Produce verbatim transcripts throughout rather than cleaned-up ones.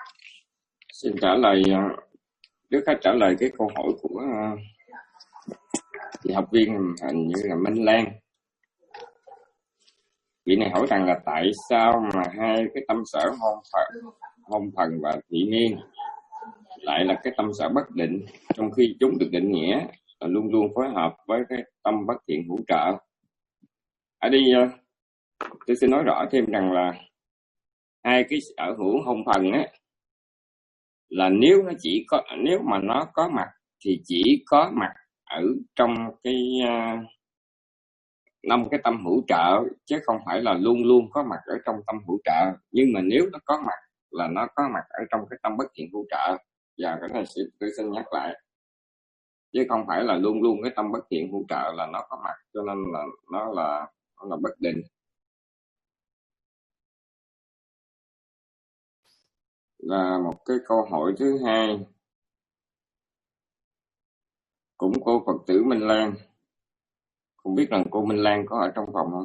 Xin trả lời, trước hết trả lời cái câu hỏi của chị học viên hình như là Minh Lan. Vị này hỏi rằng là tại sao mà hai cái tâm sở hôn phần, hôn phần và thị niên lại là cái tâm sở bất định, trong khi chúng được định nghĩa là luôn luôn phối hợp với cái tâm bất thiện hữu trợ. Ở đây tôi xin nói rõ thêm rằng là hai cái sở hữu hôn phần á, là nếu nó chỉ có nếu mà nó có mặt thì chỉ có mặt ở trong cái năm uh, cái tâm hữu trợ, chứ không phải là luôn luôn có mặt ở trong tâm hữu trợ. Nhưng mà nếu nó có mặt là nó có mặt ở trong cái tâm bất thiện hữu trợ. Và cái này tôi xin nhắc lại, chứ không phải là luôn luôn cái tâm bất thiện hữu trợ là nó có mặt, cho nên là nó là nó là bất định. Là một cái câu hỏi thứ hai cũng cô Phật tử Minh Lan, không biết rằng cô Minh Lan có ở trong phòng không?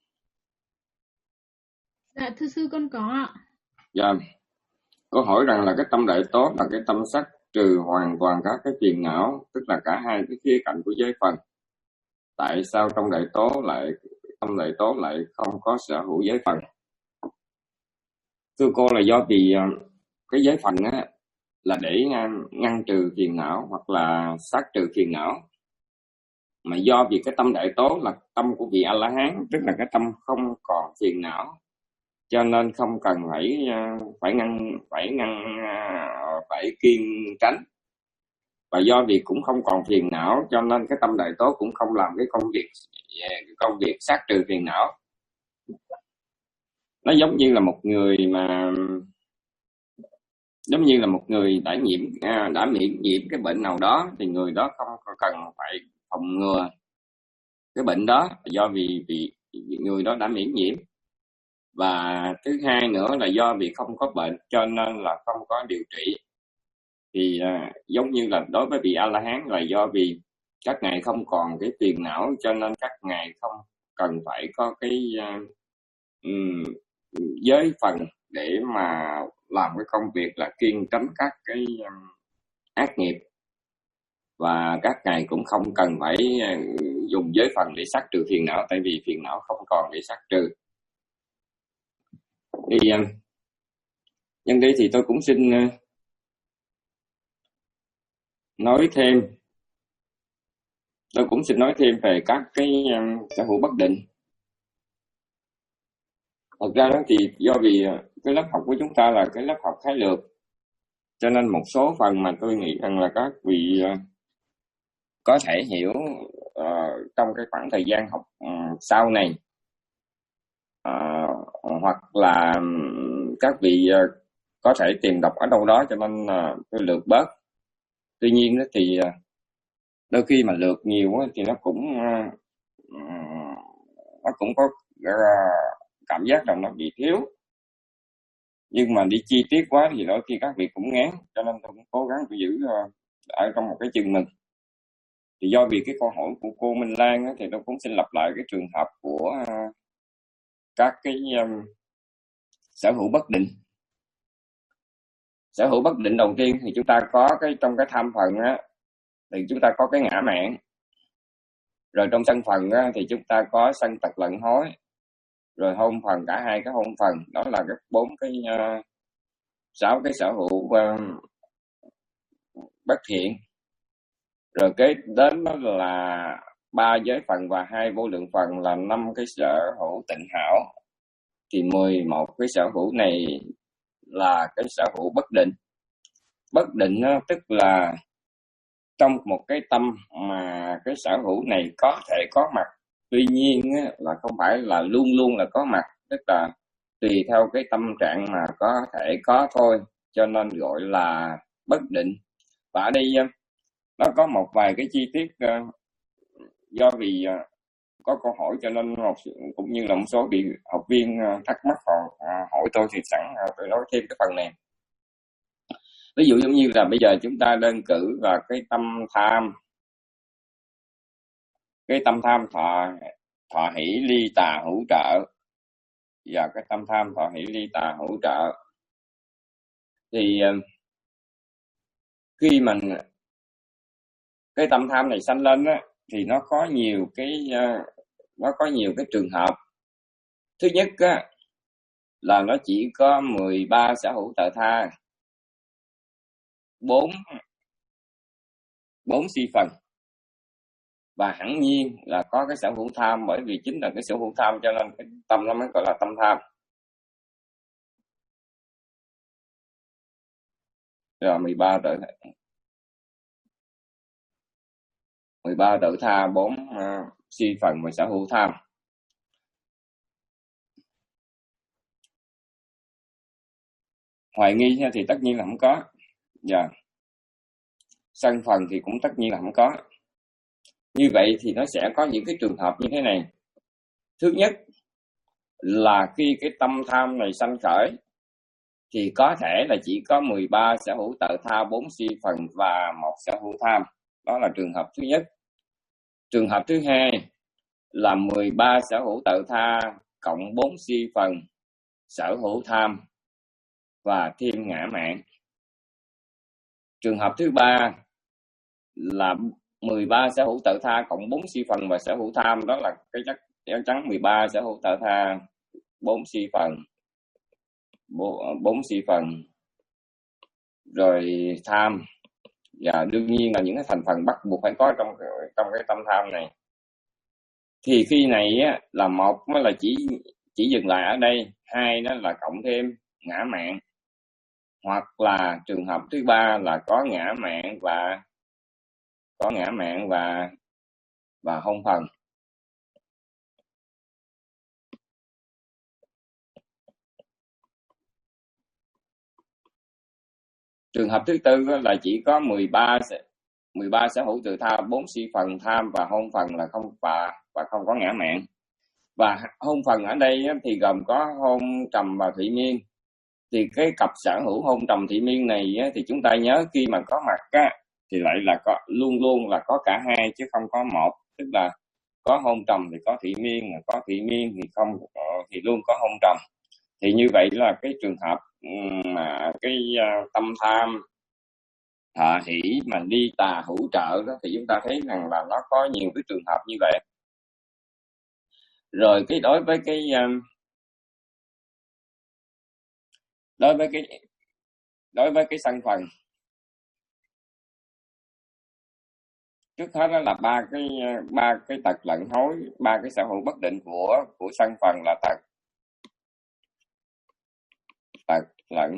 Dạ thưa sư con có ạ. Dạ. Cô hỏi rằng là cái tâm đại tốt là cái tâm sắc trừ hoàn toàn các cái phiền não, tức là cả hai cái khía cạnh của giới phần. Tại sao trong đại tố lại tâm đại tố lại không có sở hữu giới phần? Thưa cô, là do vì cái giới phần á là để ngăn trừ phiền não hoặc là sát trừ phiền não, mà do vì cái tâm đại tố là tâm của vị A La Hán, tức là cái tâm không còn phiền não, cho nên không cần phải phải ngăn phải ngăn phải kiêng tránh. Và do vì cũng không còn phiền não, cho nên cái tâm đại tố cũng không làm cái công việc cái công việc sát trừ phiền não. Nó giống như là một người mà giống như là một người đã nhiễm đã miễn nhiễm cái bệnh nào đó, thì người đó không cần phải phòng ngừa cái bệnh đó, do vì vì người đó đã miễn nhiễm. Và thứ hai nữa là do vì không có bệnh cho nên là không có điều trị. Thì à, giống như là đối với vị A La Hán là do vì các ngài không còn cái phiền não, cho nên các ngài không cần phải có cái uh, um, giới phần để mà làm cái công việc là kiêng tránh các cái um, ác nghiệp. Và các ngài cũng không cần phải uh, dùng giới phần để sát trừ phiền não, tại vì phiền não không còn để sát trừ. Thì uh, nhân đây thì tôi cũng xin uh, nói thêm tôi cũng xin nói thêm về các cái um, sở hữu bất định. Thật ra đó thì do vì cái lớp học của chúng ta là cái lớp học khái lược, cho nên một số phần mà tôi nghĩ rằng là các vị uh, có thể hiểu uh, trong cái khoảng thời gian học um, sau này, uh, hoặc là um, các vị uh, có thể tìm đọc ở đâu đó, cho nên uh, tôi lược bớt. Tuy nhiên đó thì uh, đôi khi mà lược nhiều á, thì nó cũng uh, nó cũng có uh, cảm giác rằng nó bị thiếu. Nhưng mà đi chi tiết quá thì đôi khi các vị cũng ngán, cho nên tôi cũng cố gắng tôi giữ uh, ở trong một cái chừng mình. Thì do vì cái câu hỏi của cô Minh Lan á, thì tôi cũng xin lặp lại cái trường hợp của uh, các cái um, sở hữu bất định. Sở hữu bất định đầu tiên thì chúng ta có cái trong cái tham phần á, thì chúng ta có cái ngã mạn. Rồi trong sân phần á, thì chúng ta có sân tật lận hối. Rồi hôn phần, cả hai cái hôn phần, đó là cái bốn cái uh, sáu cái sở hữu uh, bất thiện. Rồi kế đến đó là ba giới phần và hai vô lượng phần là năm cái sở hữu tịnh hảo. Thì mười một cái sở hữu này là cái sở hữu bất định. Bất định đó, tức là trong một cái tâm mà cái sở hữu này có thể có mặt, tuy nhiên á, là không phải là luôn luôn là có mặt, tức là tùy theo cái tâm trạng mà có thể có thôi, cho nên gọi là bất định. Và ở đây nó có một vài cái chi tiết, uh, do vì uh, có câu hỏi cho nên một, cũng như là một số vị học viên uh, thắc mắc họ uh, hỏi tôi, thì sẵn uh, tôi nói thêm cái phần này. Ví dụ giống như là bây giờ chúng ta đơn cử là cái tâm tham, cái tâm tham thọ thọ hỷ ly tà hữu trợ, và cái tâm tham thọ hỷ ly tà hữu trợ. Thì khi mình cái tâm tham này sanh lên á, thì nó có nhiều cái nó có nhiều cái trường hợp. Thứ nhất á, là nó chỉ có mười ba sở hữu tợ tha, bốn bốn si phần, và hẳn nhiên là có cái sở hữu tham, bởi vì chính là cái sở hữu tham cho nên cái tâm nó mới gọi là tâm tham. Rồi mười ba tự mười ba tự tha, bốn uh, si phần và sở hữu tham. Hoài nghi thì tất nhiên là không có. Dạ. Yeah. Sân phần thì cũng tất nhiên là không có. Như vậy thì nó sẽ có những cái trường hợp như thế này. Thứ nhất là khi cái tâm tham này sanh khởi thì có thể là chỉ có mười ba sở hữu tợ tha, bốn si phần và một sở hữu tham. Đó là trường hợp thứ nhất. Trường hợp thứ hai là mười ba sở hữu tợ tha cộng bốn si phần, sở hữu tham và thêm ngã mạn. Trường hợp thứ ba là mười ba sở hữu tợ tha cộng bốn si phần và sở hữu tham, đó là cái chắc chắc chắn mười ba sở hữu tợ tha, bốn si phần, bốn si phần rồi tham, và đương nhiên là những cái thành phần bắt buộc phải có trong trong cái tâm tham này. Thì khi này á, là một nó là chỉ chỉ dừng lại ở đây, hai nó là cộng thêm ngã mạn, hoặc là trường hợp thứ ba là có ngã mạn và có ngã mạn và và hôn phần. Trường hợp thứ tư là chỉ có mười ba mười ba sở hữu tự tha, bốn si phần, tham và hôn phần là không và và không có ngã mạn. Và hôn phần ở đây thì gồm có hôn trầm và thủy miên. Thì cái cặp sở hữu hôn trầm thị miên này thì chúng ta nhớ khi mà có mặt á, thì lại là có luôn luôn là có cả hai chứ không có một. Tức là có hôn trầm thì có thị miên, có thị miên thì không thì luôn có hôn trầm. Thì như vậy là cái trường hợp mà cái tâm tham thọ hỷ mà đi tà hữu trợ đó, thì chúng ta thấy rằng là nó có nhiều cái trường hợp như vậy. Rồi cái đối với cái đối với cái đối với cái sân phần, trước hết đó là ba cái ba cái tật lận hối, ba cái sở hữu bất định của của sân phần là tật tật lận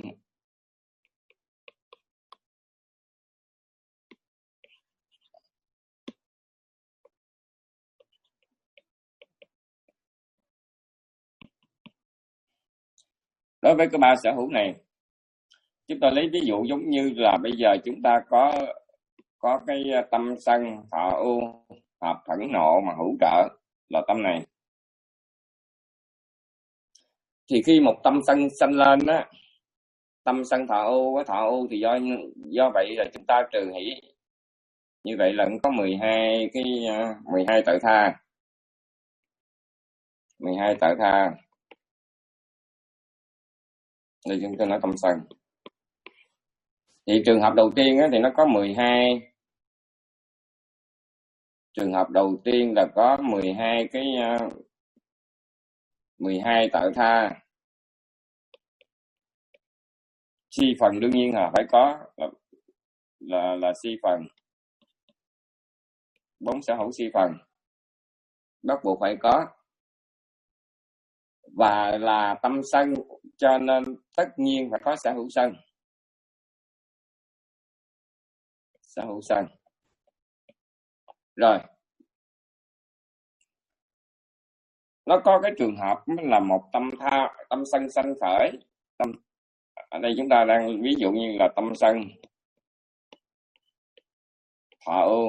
đối với cái ba sở hữu này. Chúng ta lấy ví dụ giống như là bây giờ chúng ta có có cái tâm sân thọ ưu hợp phẫn nộ mà hữu trợ là tâm này. Thì khi một tâm sân sanh lên á, tâm sân thọ ưu, thọ ưu thì do do vậy là chúng ta trừ hỷ. Như vậy là có mười hai cái mười hai tự tha. mười hai tự tha. Đây chúng ta nói tâm sân. Thì trường hợp đầu tiên á, thì nó có mười hai. Trường hợp đầu tiên là có mười hai cái mười hai tự tha. Si phần đương nhiên là phải có là là, là si phần. Bốn sở hữu si phần bắt buộc phải có. Và là tâm sân cho nên tất nhiên phải có sở hữu sân. Sở hữu sân. Rồi. Nó có cái trường hợp là một tâm tha, tâm sân sanh khởi. Tâm, ở đây chúng ta đang ví dụ như là tâm sân thọ ưu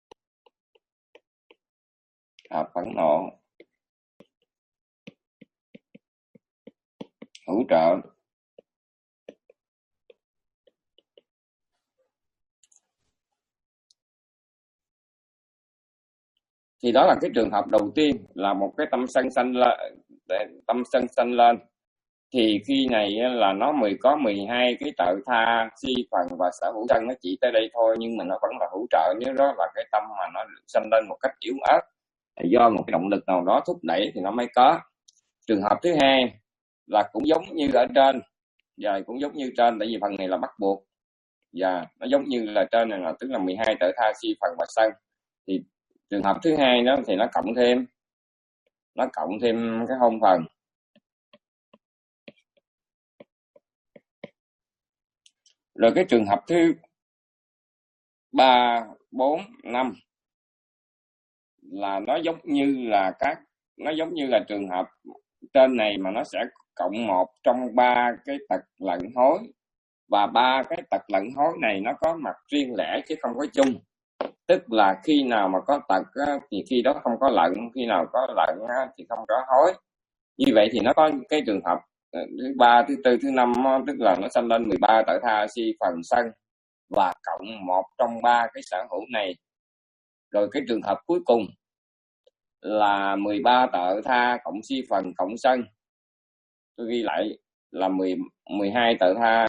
hợp phẫn nộ hữu trợ. Thì đó là cái trường hợp đầu tiên, là một cái tâm sân sanh lên, tâm sân sanh lên. thì khi này là nó mười có mười hai cái trợ tha, si phần và sở hữu thân, nó chỉ tới đây thôi, nhưng mà nó vẫn là hỗ trợ. Nếu đó là cái tâm mà nó được sanh lên một cách yếu ớt, do một cái động lực nào đó thúc đẩy thì nó mới có. Trường hợp thứ hai là cũng giống như ở trên, và cũng giống như trên, tại vì phần này là bắt buộc, và nó giống như là trên này là tức là mười hai trợ tha, si phần và sân. Thì trường hợp thứ hai đó thì nó cộng thêm nó cộng thêm cái hôn phần. Rồi cái trường hợp thứ ba, bốn, năm là nó giống như là các nó giống như là trường hợp trên này, mà nó sẽ cộng một trong ba cái tật lận hối, và ba cái tật lận hối này nó có mặt riêng lẻ chứ không có chung. Tức là khi nào mà có tật á, thì khi đó không có lận, khi nào có lận á, thì không có hối. Như vậy thì nó có cái trường hợp thứ ba, thứ tư, thứ năm, tức là nó sanh lên mười ba tợ tha, si phần, sân, và cộng một trong ba cái sở hữu này. Rồi cái trường hợp cuối cùng là mười ba tợ tha cộng si phần cộng sân, tôi ghi lại là mười, mười hai tợ tha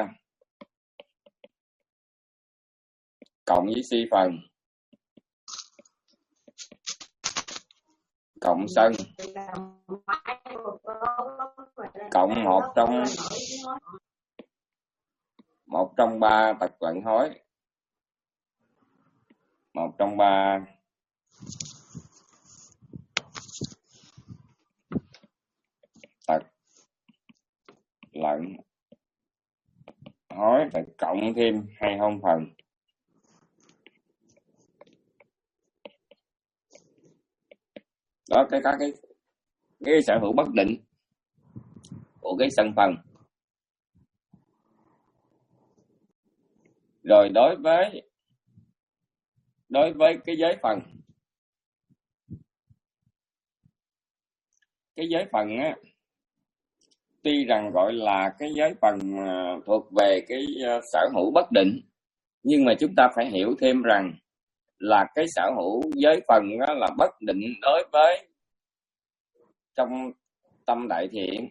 cộng với si phần cộng sân, cộng một trong một trong ba tật lận hối, một trong ba tật lận hối, phải cộng thêm hai hôn phần. Đó, cái các cái cái sở hữu bất định của cái sân phần. Rồi đối với đối với cái giới phần, cái giới phần á, tuy rằng gọi là cái giới phần thuộc về cái sở hữu bất định, nhưng mà chúng ta phải hiểu thêm rằng là cái sở hữu giới phần đó là bất định đối với trong tâm đại thiện,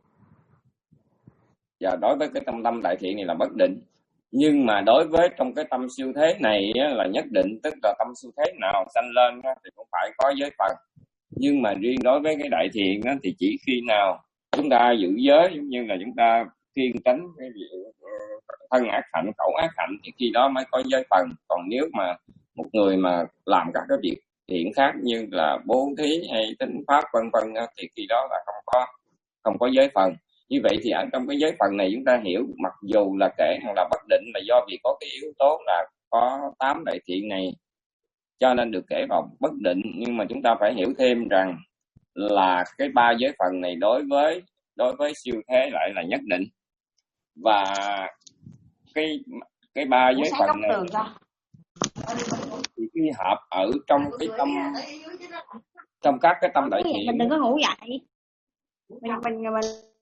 và đối với cái tâm tâm đại thiện này là bất định. Nhưng mà đối với trong cái tâm siêu thế này là nhất định, tức là tâm siêu thế nào sanh lên thì cũng phải có giới phần. Nhưng mà riêng đối với cái đại thiện thì chỉ khi nào chúng ta giữ giới, giống như là chúng ta kiêng tránh cái thân ác hạnh, khẩu ác hạnh, thì khi đó mới có giới phần. Còn nếu mà một người mà làm các cái việc thiện khác như là bố thí hay tín pháp vân vân, thì khi đó là không có không có giới phần. Như vậy thì ở trong cái giới phần này chúng ta hiểu, mặc dù là kể là bất định là do vì có cái yếu tố là có tám đại thiện này cho nên được kể vào bất định, nhưng mà chúng ta phải hiểu thêm rằng là cái ba giới phần này đối với đối với siêu thế lại là nhất định. Và cái cái ba giới phần này thì khi hợp ở trong cái tâm, trong các cái tâm đại thiện. Mình đừng có ngủ dậy. Mình mình mình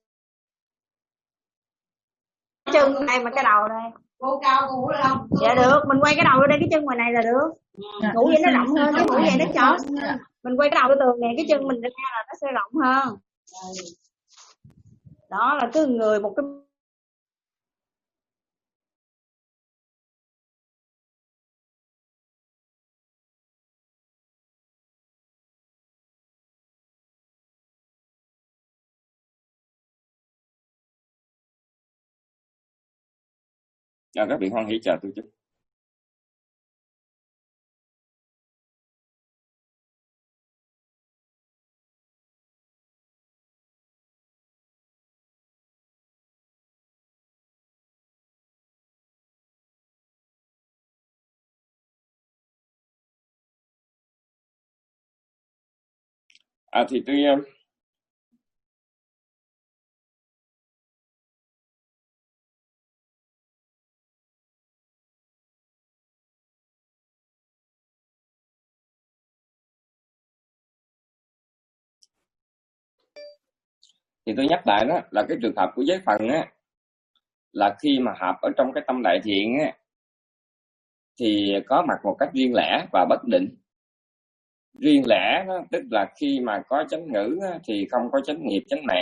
chân này mà cái đầu đây. Cô cao cô ngủ được không? Dạ được, mình quay cái đầu lên đây, cái chân ngoài này là được. Dạ, ngủ vậy nó rộng hơn, cái ngủ vậy nó chót. Mình quay cái đầu cái tường này, cái chân mình ra là nó sẽ rộng hơn. Đó là cứ người một cái. À, các vị hoan hỷ chào tôi chút. À thì tôi thì tôi nhắc lại đó là cái trường hợp của giới phần á, là khi mà hợp ở trong cái tâm đại thiện á thì có mặt một cách riêng lẻ và bất định. Riêng lẻ đó, tức là khi mà có chánh ngữ á, thì không có chánh nghiệp chánh mạng,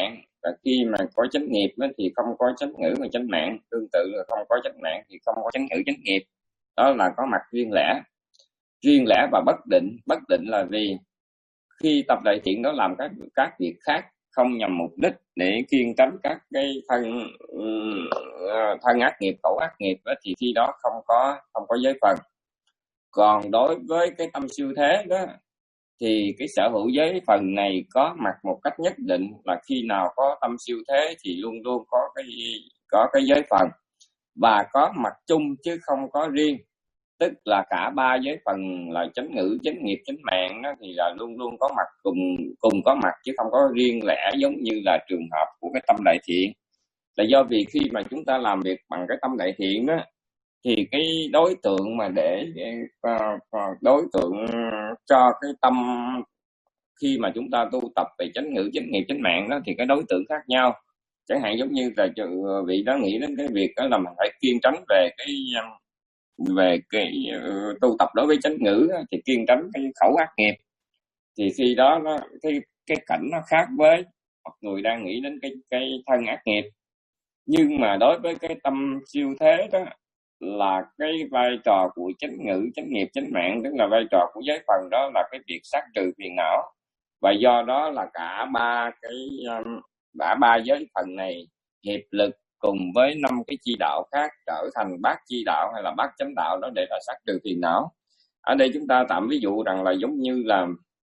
Và khi mà có chánh nghiệp đó, thì không có chánh ngữ và chánh mạng. Tương tự là không có chánh mạng thì không có chánh ngữ chánh nghiệp. Đó là có mặt riêng lẻ. Riêng lẻ và bất định. Bất định là vì khi tập đại thiện đó làm các các việc khác không nhằm mục đích để kiêng tránh các cái thân thân ác nghiệp, khẩu ác nghiệp đó, thì khi đó không có không có giới phần. Còn đối với cái tâm siêu thế đó thì cái sở hữu giới phần này có mặt một cách nhất định, là khi nào có tâm siêu thế thì luôn luôn có cái có cái giới phần, và có mặt chung chứ không có riêng. Tức là cả ba giới phần là chánh ngữ, chánh nghiệp, chánh mạng đó, thì là luôn luôn có mặt cùng cùng có mặt chứ không có riêng lẻ, giống như là trường hợp của cái tâm đại thiện. Là do vì khi mà chúng ta làm việc bằng cái tâm đại thiện đó, thì cái đối tượng mà để đối tượng cho cái tâm khi mà chúng ta tu tập về chánh ngữ, chánh nghiệp, chánh mạng đó, thì cái đối tượng khác nhau. Chẳng hạn giống như là vị đó nghĩ đến cái việc đó là mình phải kiêng tránh về cái về cái uh, tu tập đối với chánh ngữ đó, thì kiêng tránh cái khẩu ác nghiệp. Thì khi đó nó cái cái cảnh nó khác với một người đang nghĩ đến cái cái thân ác nghiệp. Nhưng mà đối với cái tâm siêu thế đó, là cái vai trò của chánh ngữ, chánh nghiệp, chánh mạng, tức là vai trò của giới phần đó là cái việc sát trừ phiền não. Và do đó là cả ba cái um, cả ba giới phần này hiệp lực cùng với năm cái chi đạo khác trở thành bát chi đạo hay là bát chánh đạo đó để là sát trừ phiền não. Ở đây chúng ta tạm ví dụ rằng là giống như là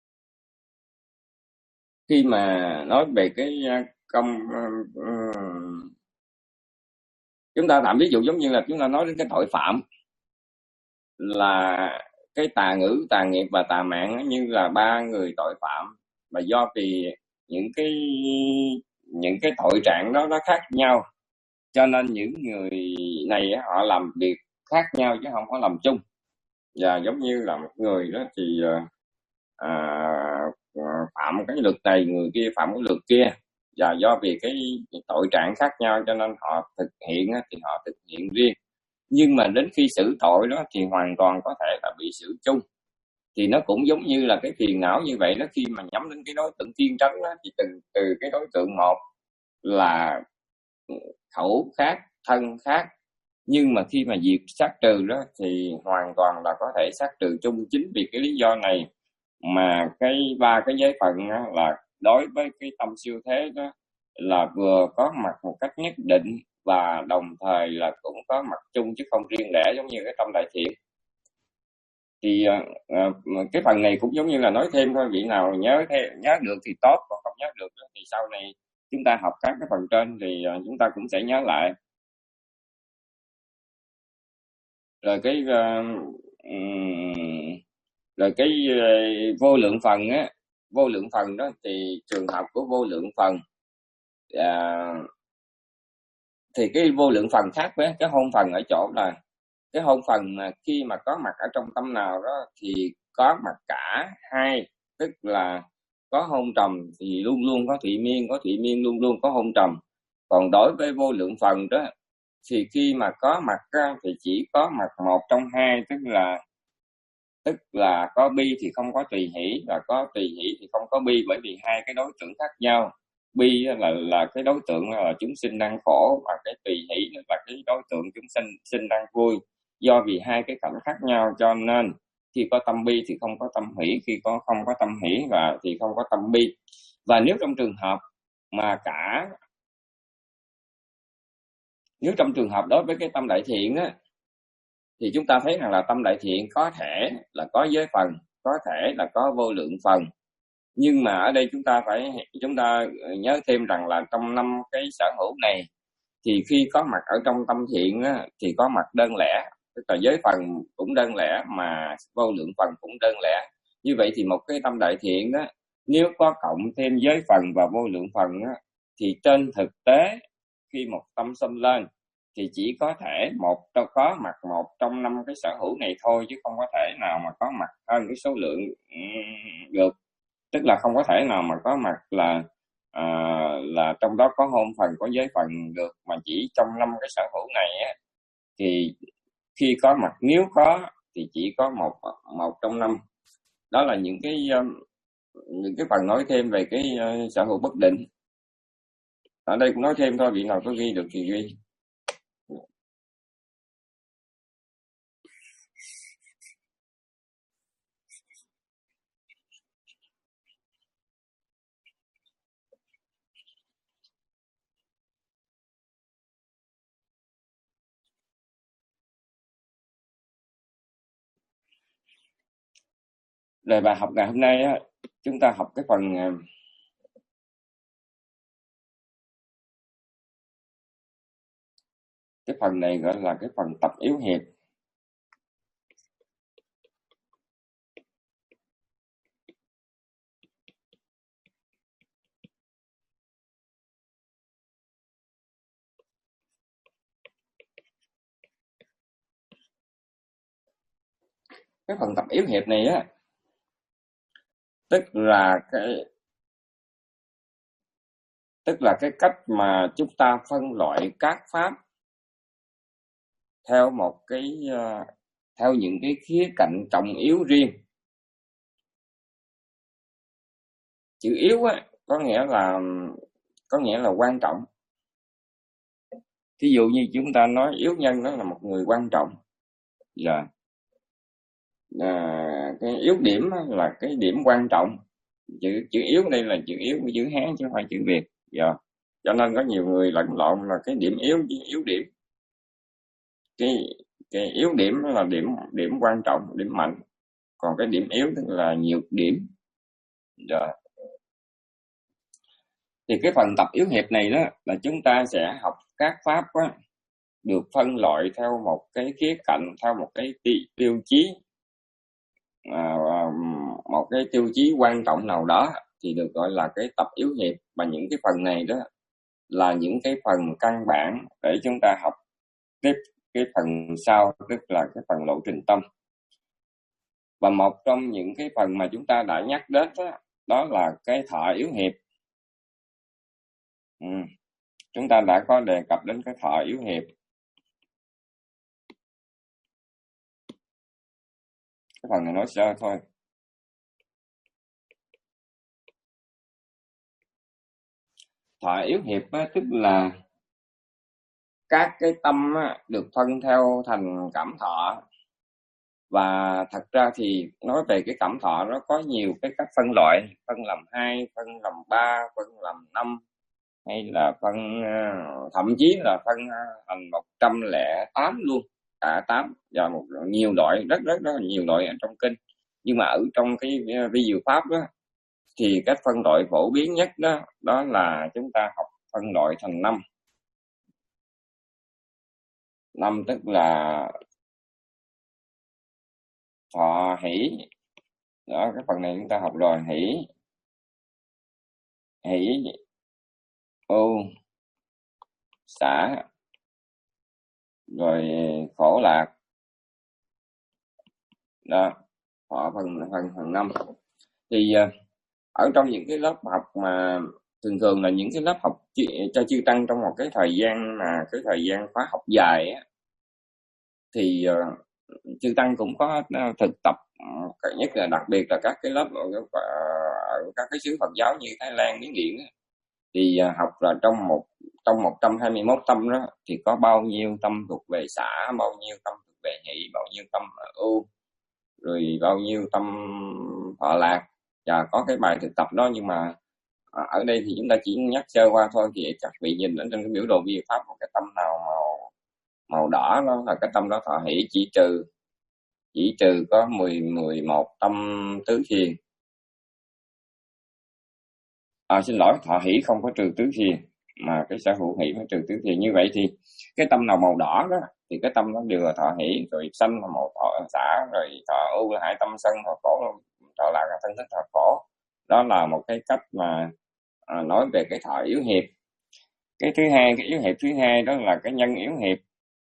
khi mà nói về cái công uh, chúng ta tạm ví dụ giống như là chúng ta nói đến cái tội phạm là cái tà ngữ, tà nghiệp và tà mạng, như là ba người tội phạm. Và do vì những cái những cái tội trạng đó nó khác nhau, cho nên những người này họ làm việc khác nhau chứ không có làm chung. Và giống như là một người đó thì à, phạm cái luật này, người kia phạm cái luật kia, và do vì cái tội trạng khác nhau cho nên họ thực hiện thì họ thực hiện riêng. Nhưng mà đến khi xử tội đó thì hoàn toàn có thể là bị xử chung. Thì nó cũng giống như là cái phiền não như vậy đó, khi mà nhắm đến cái đối tượng kiêng tránh đó, thì từ từ cái đối tượng một là khẩu khác, thân khác, nhưng mà khi mà diệt sát trừ đó thì hoàn toàn là có thể sát trừ chung. Chính vì cái lý do này mà cái ba cái giới phận là đối với cái tâm siêu thế đó là vừa có mặt một cách nhất định và đồng thời là cũng có mặt chung chứ không riêng lẻ giống như cái tâm đại thiện. Thì uh, cái phần này cũng giống như là nói thêm thôi, vị nào nhớ thêm, nhớ được thì tốt, còn không nhớ được thì sau này chúng ta học các cái phần trên thì uh, chúng ta cũng sẽ nhớ lại. Rồi cái uh, um, rồi cái uh, vô lượng phần á, vô lượng phần đó thì trường hợp của vô lượng phần uh, thì cái vô lượng phần khác với cái hôn phần ở chỗ là cái hôn phần mà khi mà có mặt ở trong tâm nào đó thì có mặt cả hai, tức là có hôn trầm thì luôn luôn có thụy miên, có thụy miên luôn luôn có hôn trầm. Còn đối với vô lượng phần đó thì khi mà có mặt thì chỉ có mặt một trong hai, tức là tức là có bi thì không có tùy hỷ, và có tùy hỷ thì không có bi, bởi vì hai cái đối tượng khác nhau. Bi là là cái đối tượng là chúng sinh đang khổ, và cái tùy hỷ là cái đối tượng chúng sinh sinh đang vui. Do vì hai cái cảnh khác nhau cho nên khi có tâm bi thì không có tâm hỷ, khi có không có tâm hỷ và thì không có tâm bi. Và nếu trong trường hợp mà cả nếu trong trường hợp đối với cái tâm đại thiện á, thì chúng ta thấy rằng là tâm đại thiện có thể là có giới phần, có thể là có vô lượng phần. Nhưng mà ở đây chúng ta phải chúng ta nhớ thêm rằng là trong năm cái sở hữu này thì khi có mặt ở trong tâm thiện á, thì có mặt đơn lẻ, tức là giới phần cũng đơn lẻ mà vô lượng phần cũng đơn lẻ. Như vậy thì một cái tâm đại thiện đó, nếu có cộng thêm giới phần và vô lượng phần á, thì trên thực tế khi một tâm sinh lên thì chỉ có thể một có mặt một trong năm cái sở hữu này thôi, chứ không có thể nào mà có mặt hơn cái số lượng được. Tức là không có thể nào mà có mặt là à, là trong đó có hôn phần, có giới phần được, mà chỉ trong năm cái sở hữu này á, thì khi có mặt nếu có thì chỉ có một một trong năm. Đó là những cái những cái phần nói thêm về cái uh, sở hữu bất định. Ở đây cũng nói thêm thôi, vị nào có ghi được thì ghi. Lời bài học ngày hôm nay á, chúng ta học cái phần cái phần này gọi là cái phần tập yếu hiệp. Cái phần tập yếu hiệp này á, tức là cái tức là cái cách mà chúng ta phân loại các pháp theo một cái uh, theo những cái khía cạnh trọng yếu riêng. Chữ yếu á có nghĩa là có nghĩa là quan trọng. Thí dụ như chúng ta nói yếu nhân đó là một người quan trọng. Dạ. À, cái yếu điểm là cái điểm quan trọng. Chữ chữ yếu đây là chữ yếu của chữ Hán chứ không phải chữ Việt. Dạ. Cho nên có nhiều người lẫn lộn là cái điểm yếu với yếu điểm. Cái cái yếu điểm là điểm điểm quan trọng, điểm mạnh. Còn cái điểm yếu tức là nhược điểm. Dạ. Thì cái phần tập yếu hiệp này đó là chúng ta sẽ học các pháp á, được phân loại theo một cái khía cạnh, theo một cái tiêu chí, à, một cái tiêu chí quan trọng nào đó thì được gọi là cái tập yếu hiệp. Và những cái phần này đó là những cái phần căn bản để chúng ta học tiếp cái phần sau, tức là cái phần lộ trình tâm. Và một trong những cái phần mà chúng ta đã nhắc đến đó, đó là cái thọ yếu hiệp. Ừ. Chúng ta đã có đề cập đến cái thọ yếu hiệp. Cái phần này nói sơ thôi. Thọ yếu hiệp á, tức là các cái tâm á, được phân theo thành cảm thọ. Và thật ra thì nói về cái cảm thọ nó có nhiều cái cách phân loại, phân làm hai, phân làm ba, phân làm năm, hay là phân thậm chí là phân thành một trăm lẻ tám luôn, cả tám và một nhiều loại, rất rất rất nhiều loại ở trong kinh. Nhưng mà ở trong cái vi diệu pháp đó thì cách phân loại phổ biến nhất đó đó là chúng ta học phân loại thành năm. Năm tức là thọ hỷ. Đó, cái phần này chúng ta học rồi. Hỷ, hỷ, ưu, xả, rồi khổ lạc. Đó, thọ phần phần phần năm. Thì ở trong những cái lớp học mà thường thường là những cái lớp học cho chư tăng trong một cái thời gian mà cái thời gian khóa học dài á, thì uh, chư tăng cũng có thực tập, nhất là đặc biệt là các cái lớp ở, ở các cái xứ Phật giáo như Thái Lan, Miến Điện á, thì uh, học là trong một trong một trăm hai mươi mốt tâm đó thì có bao nhiêu tâm thuộc về xả, bao nhiêu tâm thuộc về hỷ, bao nhiêu tâm ưu, rồi bao nhiêu tâm thọ lạc. Và có cái bài thực tập đó, nhưng mà à, ở đây thì chúng ta chỉ nhắc sơ qua thôi. Thì các vị nhìn ở trên cái biểu đồ vi diệu pháp, một cái tâm nào màu màu đỏ đó là cái tâm đó thọ hỷ, chỉ trừ chỉ trừ có mười mười một tâm tứ thiền. À, xin lỗi, thọ hỷ không có trừ tứ thiền, mà cái sở hữu hỷ mới trừ tứ thiền. Như vậy thì cái tâm nào màu đỏ đó thì cái tâm nó đều là thọ hỷ, rồi xanh là màu thọ xả, rồi thọ ưu là hai tâm sân, thọ khổ, thọ lạc là thân thích thọ khổ. Đó là một cái cách mà à, nói về cái thọ yếu hiệp. Cái thứ hai, cái yếu hiệp thứ hai đó là cái nhân yếu hiệp.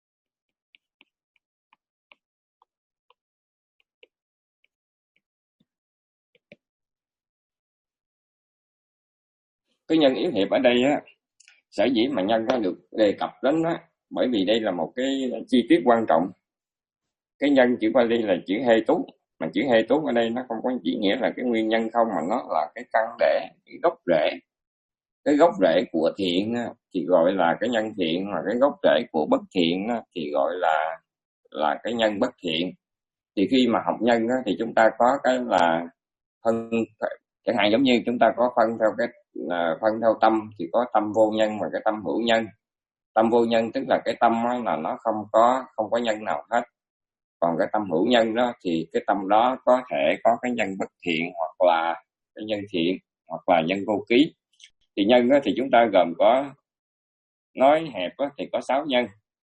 Cái nhân yếu hiệp ở đây á, sở dĩ mà nhân nó được đề cập đến đó, bởi vì đây là một cái chi tiết quan trọng. Cái nhân chữ Pali là chữ hê tú, mà chữ hê tú ở đây nó không có chỉ nghĩa là cái nguyên nhân không, mà nó là cái căn để, cái gốc rễ. cái gốc rễ của thiện á, thì gọi là cái nhân thiện, mà cái gốc rễ của bất thiện á, thì gọi là là cái nhân bất thiện. Thì khi mà học nhân á, thì chúng ta có cái là phân, chẳng hạn giống như chúng ta có phân theo cái là phân theo tâm, thì có tâm vô nhân và cái tâm hữu nhân. Tâm vô nhân tức là cái tâm á, là nó không có không có nhân nào hết. Còn cái tâm hữu nhân đó thì cái tâm đó có thể có cái nhân bất thiện hoặc là cái nhân thiện hoặc là nhân vô ký. Thì nhân đó thì chúng ta gồm có, nói hẹp đó, thì có sáu nhân,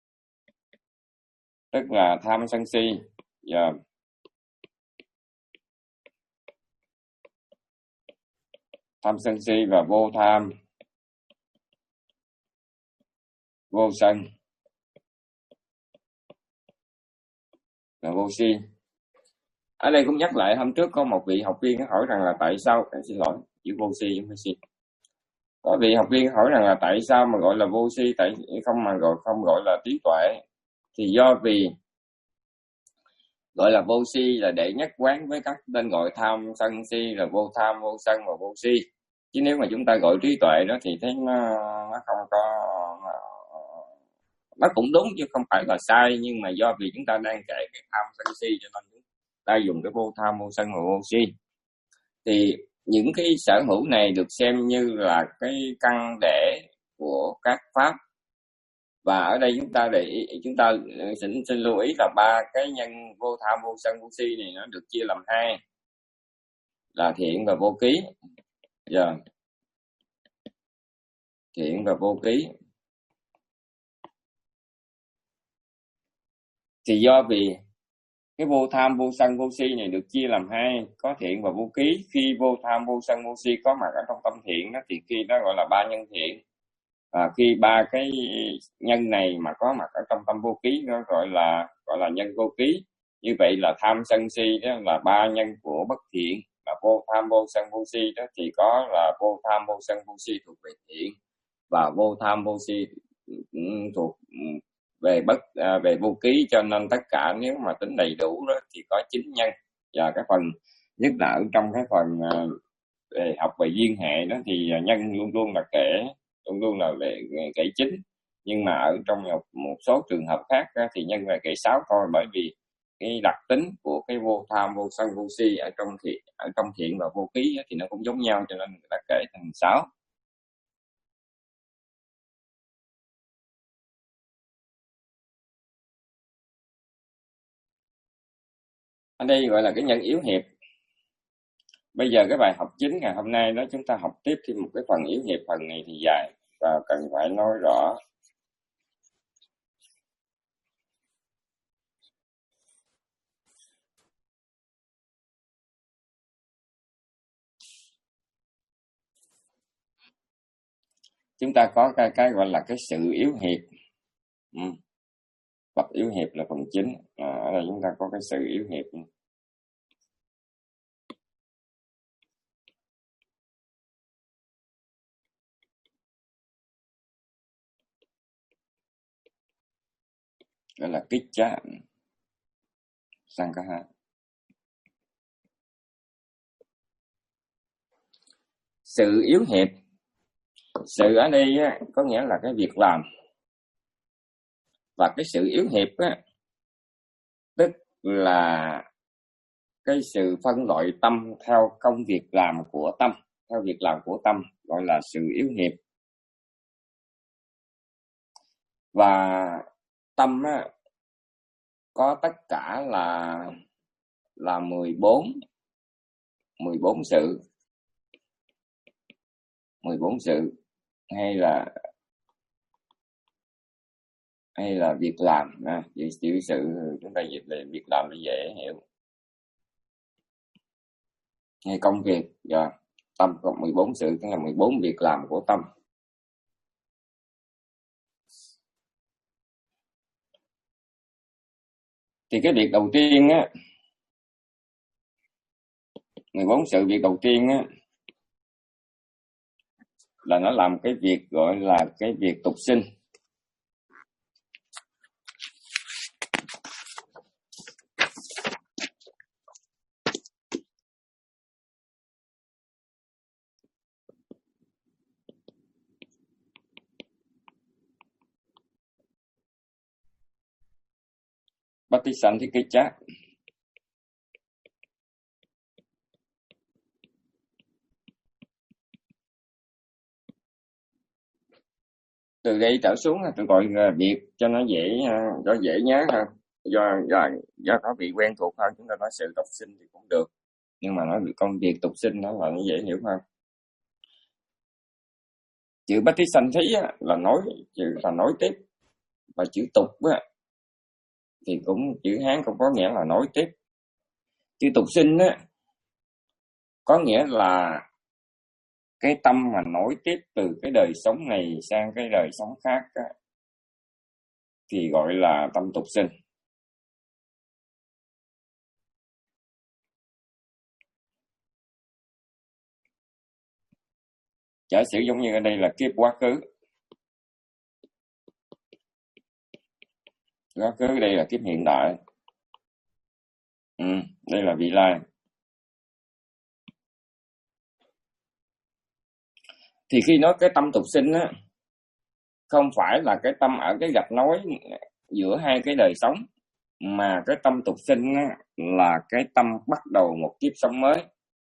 tức là tham sân si và tham sân si và vô tham, vô sân và vô si. Ở đây cũng nhắc lại, hôm trước có một vị học viên hỏi rằng là tại sao, à, xin lỗi, chữ vô si không phải si. Có vị học viên hỏi rằng là tại sao mà gọi là vô si, tại không mà gọi không gọi là trí tuệ. Thì do vì gọi là vô si là để nhất quán với các tên gọi tham sân si, là vô tham, vô sân và vô si. Chứ nếu mà chúng ta gọi trí tuệ đó thì thấy nó nó không có, nó cũng đúng chứ không phải là sai, nhưng mà do vì chúng ta đang kể cái tham sân si cho nên chúng ta dùng cái vô tham, vô sân và vô si. Thì những cái sở hữu này được xem như là cái căn để của các pháp. Và ở đây chúng ta để ý, chúng ta xin, xin lưu ý là ba cái nhân vô tham, vô sân, vô si này nó được chia làm hai, là thiện và vô ký. Giờ thiện và vô ký. Thì do vì cái vô tham, vô sân, vô si này được chia làm hai, có thiện và vô ký. Khi vô tham, vô sân, vô si có mặt ở trong tâm thiện đó, thì khi đó gọi là ba nhân thiện. Và khi ba cái nhân này mà có mặt ở trong tâm vô ký, nó gọi là gọi là nhân vô ký. Như vậy là tham sân si đó là ba nhân của bất thiện, là vô tham, vô sân, vô si đó thì có là vô tham, vô sân, vô si thuộc về thiện, và vô tham, vô si thuộc về bất à, về vô ký. Cho nên tất cả nếu mà tính đầy đủ đó thì có chín nhân. Và cái phần nhất là ở trong cái phần à, về học về duyên hệ đó thì nhân luôn luôn là kể luôn luôn là về kể chín, nhưng mà ở trong một, một số trường hợp khác đó, thì nhân là kể sáu thôi, bởi vì cái đặc tính của cái vô tham, vô sân, vô si ở trong thiện, ở trong thiện và vô ký thì nó cũng giống nhau, cho nên người ta kể thành sáu. Ở đây gọi là cái nhân yếu hiệp. Bây giờ cái bài học chính ngày hôm nay đó, chúng ta học tiếp thêm một cái phần yếu hiệp. Phần này thì dài và cần phải nói rõ. Chúng ta có cái, cái gọi là cái sự yếu hiệp. Ừ. Tập yếu hiệp là phần chính. À, ở đây chúng ta có cái sự yếu hiệp. Gọi là kích chá sang cả hai. Sự yếu hiệp, sự ở đây á, có nghĩa là cái việc làm, và cái sự yếu hiệp á, tức là cái sự phân loại tâm theo công việc làm của tâm, theo việc làm của tâm, gọi là sự yếu hiệp. Và tâm á, có tất cả là là mười bốn mười bốn sự, mười bốn sự hay là hay là việc làm. À, chữ sự chúng ta dịch về việc làm để dễ hiểu, hay công việc. Dạ. Tâm có mười bốn sự, tức là mười bốn việc làm của tâm. Thì cái việc đầu tiên á, mười bốn sự việc đầu tiên á, là nó làm cái việc gọi là cái việc tục sinh. Patisanthikicca. Từ đây trở xuống tôi gọi biệt cho nó dễ cho dễ nhớ hơn, do do do có bị quen thuộc hơn. Chúng ta nói sự tục sinh thì cũng được, nhưng mà nói con việc tục sinh nó là nó dễ hiểu hơn. Chữ Patisanthi là nói chữ là nói tiếp, và chữ tục á, thì cũng chữ Hán cũng có nghĩa là nói tiếp. Chữ tục sinh á, có nghĩa là cái tâm mà nối tiếp từ cái đời sống này sang cái đời sống khác á, thì gọi là tâm tục sinh. Giả sử giống như ở đây là kiếp quá khứ, quá khứ đây là kiếp hiện tại, ừ, đây là vị lai. Thì khi nói cái tâm tục sinh á, không phải là cái tâm ở cái gạch nối giữa hai cái đời sống, mà cái tâm tục sinh á, là cái tâm bắt đầu một kiếp sống mới.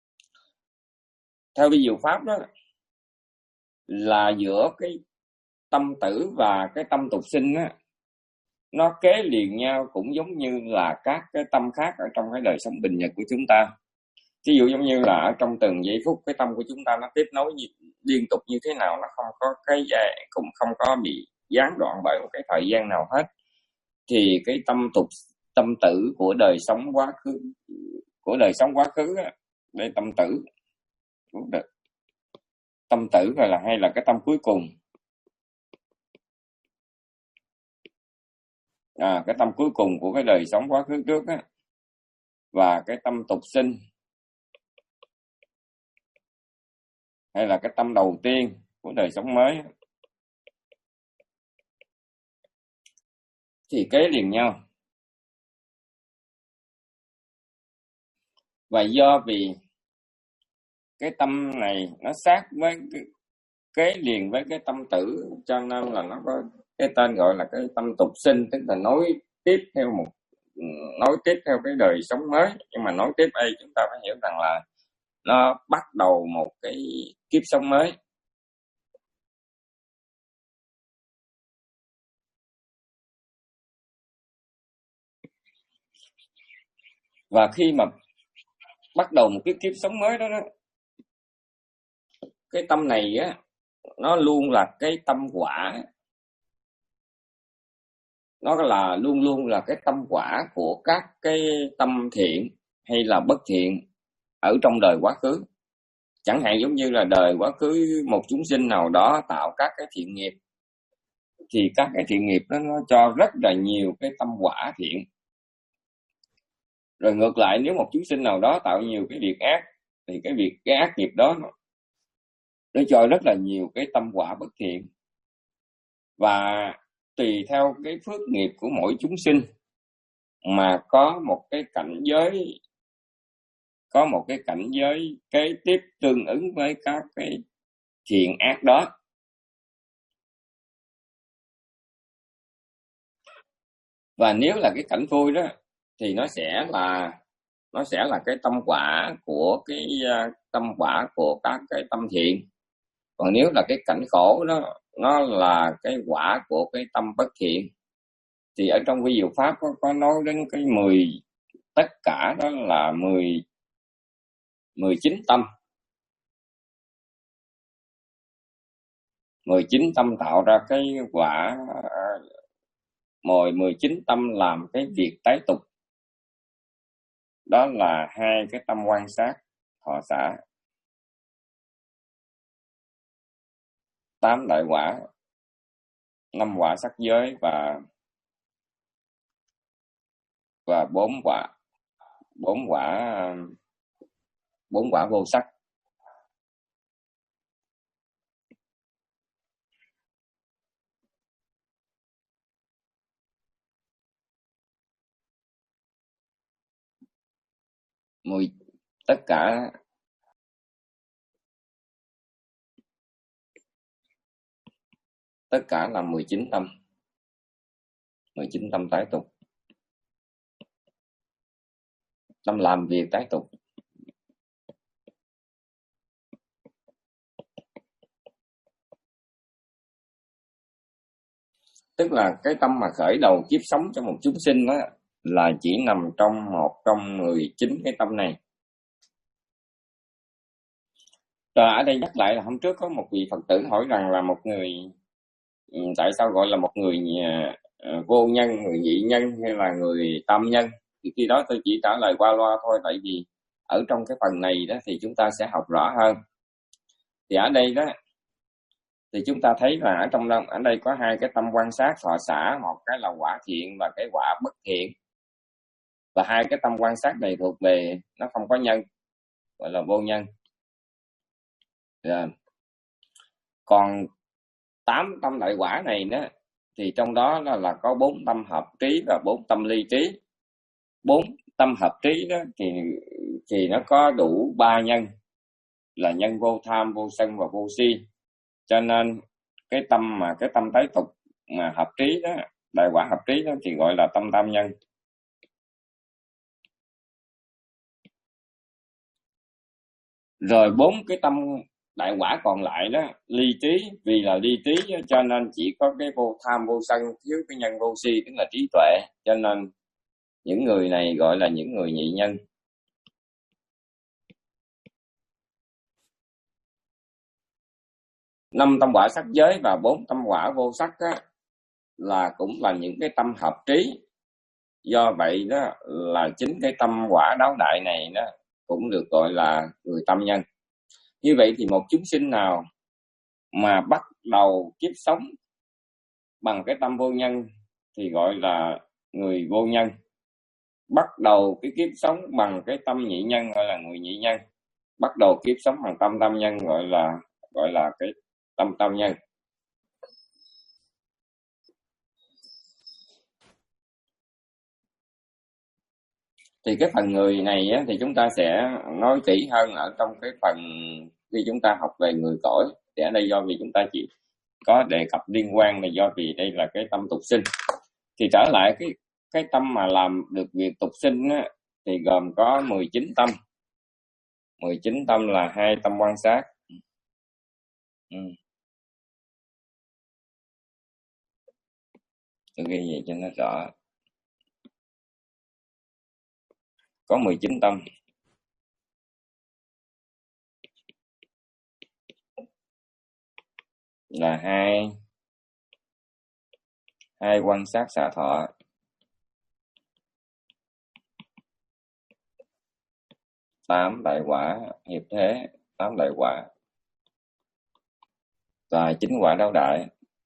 Theo vi diệu pháp đó, là giữa cái tâm tử và cái tâm tục sinh á, nó kế liền nhau, cũng giống như là các cái tâm khác ở trong cái đời sống bình nhật của chúng ta. Ví dụ giống như là ở trong từng giây phút cái tâm của chúng ta nó tiếp nối liên tục như thế nào, nó không có cái cũng không có bị gián đoạn bởi một cái thời gian nào hết. Thì cái tâm tục tâm tử của đời sống quá khứ của đời sống quá khứ á, đây tâm tử cũng được. Tâm tử gọi là hay là cái tâm cuối cùng. À, cái tâm cuối cùng của cái đời sống quá khứ trước á, và cái tâm tục sinh hay là cái tâm đầu tiên của đời sống mới thì kế liền nhau. Và do vì cái tâm này nó sát với cái, kế liền với cái tâm tử, cho nên là nó có cái tên gọi là cái tâm tục sinh, tức là nối tiếp theo một nối tiếp theo cái đời sống mới. Nhưng mà nối tiếp đây chúng ta phải hiểu rằng là nó bắt đầu một cái kiếp sống mới. Và khi mà bắt đầu một cái kiếp sống mới đó, đó cái tâm này á, nó luôn là cái tâm quả, nó là luôn luôn là cái tâm quả của các cái tâm thiện hay là bất thiện ở trong đời quá khứ. Chẳng hạn giống như là đời quá khứ một chúng sinh nào đó tạo các cái thiện nghiệp, thì các cái thiện nghiệp đó nó cho rất là nhiều cái tâm quả thiện. Rồi ngược lại, nếu một chúng sinh nào đó tạo nhiều cái việc ác, thì cái việc cái ác nghiệp đó nó, nó cho rất là nhiều cái tâm quả bất thiện. Và tùy theo cái phước nghiệp của mỗi chúng sinh mà có một cái cảnh giới có một cái cảnh giới kế tiếp tương ứng với các cái thiện ác đó. Và nếu là cái cảnh vui đó thì nó sẽ là nó sẽ là cái tâm quả của cái uh, tâm quả của các cái tâm thiện. Còn nếu là cái cảnh khổ đó, nó là cái quả của cái tâm bất thiện. Thì ở trong vi diệu pháp có, có nói đến cái mười, tất cả đó là mười mười chín tâm. mười chín tâm tạo ra cái quả, mồi mười chín tâm làm cái việc tái tục. Đó là hai cái tâm quan sát, thọ xả, tám đại quả, năm quả sắc giới và và bốn quả bốn quả bốn quả vô sắc. Mười tất cả tất cả là mười chín tâm, mười chín tâm tái tục. tâm làm việc tái tục. Tức là cái tâm mà khởi đầu kiếp sống cho một chúng sinh đó là chỉ nằm trong một trong mười chín cái tâm này. Rồi ở đây nhắc lại là hôm trước có một vị Phật tử hỏi rằng là một người, tại sao gọi là một người uh, vô nhân, người nhị nhân hay là người tam nhân? Thì khi đó tôi chỉ trả lời qua loa thôi, tại vì ở trong cái phần này đó thì chúng ta sẽ học rõ hơn. Thì ở đây đó thì chúng ta thấy là ở trong đó, ở đây có hai cái tâm quan sát thọ xả, một cái là quả thiện và cái quả bất thiện. Và hai cái tâm quan sát này thuộc về nó không có nhân, gọi là vô nhân. Rồi. Còn tám tâm đại quả này đó thì trong đó là, là có bốn tâm hợp trí và bốn tâm ly trí. Bốn tâm hợp trí đó thì thì nó có đủ ba nhân là nhân vô tham, vô sân và vô si. Cho nên cái tâm mà cái tâm tái tục mà hợp trí đó, đại quả hợp trí đó thì gọi là tâm tam nhân. Rồi bốn cái tâm đại quả còn lại đó ly trí, vì là ly trí cho nên chỉ có cái vô tham vô sân, thiếu cái nhân vô si, tức là trí tuệ, cho nên những người này gọi là những người nhị nhân. Năm tâm quả sắc giới và bốn tâm quả vô sắc á, là cũng là những cái tâm hợp trí. Do vậy đó là chính cái tâm quả đáo đại này đó cũng được gọi là người tâm nhân. Như vậy thì một chúng sinh nào mà bắt đầu kiếp sống bằng cái tâm vô nhân thì gọi là người vô nhân. Bắt đầu cái kiếp sống bằng cái tâm nhị nhân gọi là người nhị nhân. Bắt đầu kiếp sống bằng tâm tam nhân gọi là gọi là cái tâm tam nhân. Thì cái phần người này á, thì chúng ta sẽ nói kỹ hơn ở trong cái phần khi chúng ta học về người cõi. Thì ở đây do vì chúng ta chỉ có đề cập liên quan là do vì đây là cái tâm tục sinh. Thì trở lại cái cái tâm mà làm được việc tục sinh á, thì gồm có mười chín tâm. mười chín tâm là hai tâm quan sát. Ừ. Tôi ghi vậy cho nó rõ. Có mười chín tâm. Là hai hai quan sát xạ thọ, tám đại quả hiệp thế, tám đại quả và chín quả đáo đại.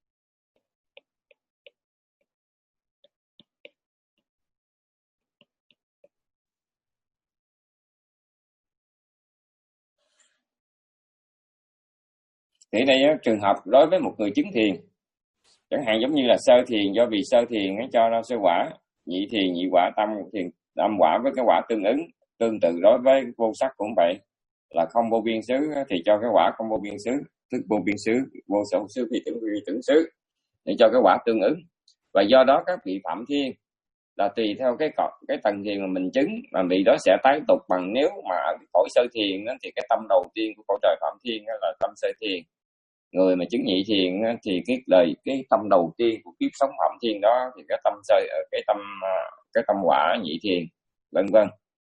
Thì đây á, trường hợp đối với một người chứng thiền, chẳng hạn giống như là sơ thiền, do vì sơ thiền nó cho ra sơ quả, nhị thiền nhị quả, tam thiền tam quả với cái quả tương ứng. Tương tự đối với vô sắc cũng vậy, là không vô biên xứ thì cho cái quả không vô biên xứ, tức vô biên xứ, vô sở xứ thì tưởng vi tưởng xứ, để cho cái quả tương ứng. Và do đó các vị phạm thiên là tùy theo cái cái tầng thiền mà mình chứng, mà vị đó sẽ tái tục bằng, nếu mà ở cái cõi sơ thiền đó, thì cái tâm đầu tiên của cõi trời phạm thiên là tâm sơ thiền. Người mà chứng nhị thiền thì cái lời cái tâm đầu tiên của kiếp sống phạm thiên đó thì cái tâm sơ cái tâm cái tâm quả nhị thiền, vân vân.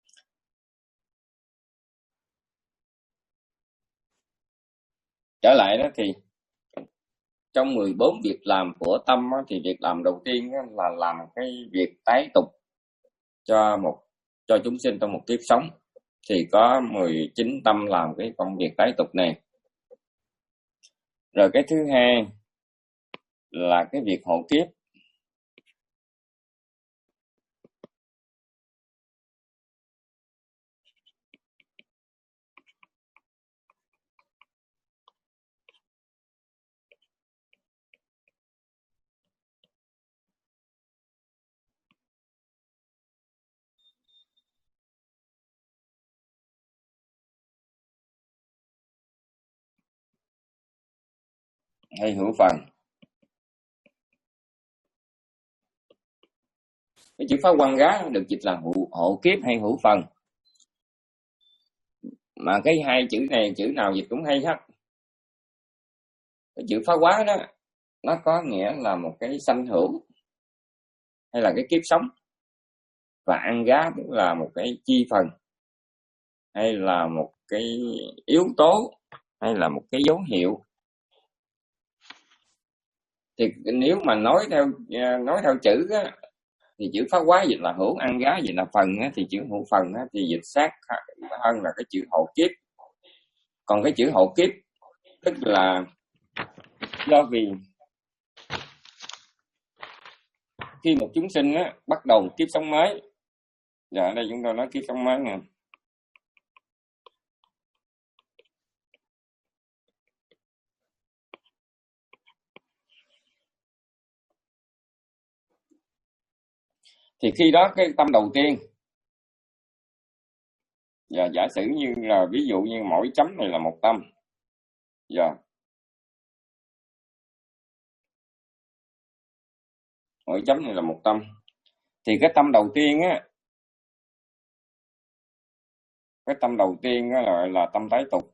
Trở lại đó thì trong mười bốn việc làm của tâm thì việc làm đầu tiên là làm cái việc tái tục cho một cho chúng sinh trong một kiếp sống, thì có mười chín tâm làm cái công việc tái tục này. Rồi cái thứ hai là cái việc hộ kiếp. Hay hữu phần. Cái chữ phá quan gá được dịch là hộ, hộ kiếp hay hữu phần, mà cái hai chữ này chữ nào dịch cũng hay hết. Cái chữ phá quá đó nó có nghĩa là một cái sanh hữu hay là cái kiếp sống, và ăn gá tức là một cái chi phần hay là một cái yếu tố hay là một cái dấu hiệu. Thì nếu mà nói theo nói theo chữ á, thì chữ phá quá dịch là hữu, ăn gá dịch là phần á, thì chữ hữu phần á, thì dịch sát hơn là cái chữ hộ kiếp. Còn cái chữ hộ kiếp tức là do vì khi một chúng sinh á, bắt đầu kiếp sống mới, giờ ở đây chúng tôi nói kiếp sống mới nè, thì khi đó cái tâm đầu tiên, giờ giả sử như là ví dụ như mỗi chấm này là một tâm, giờ mỗi chấm này là một tâm, thì cái tâm đầu tiên á, cái tâm đầu tiên á là, là tâm tái tục,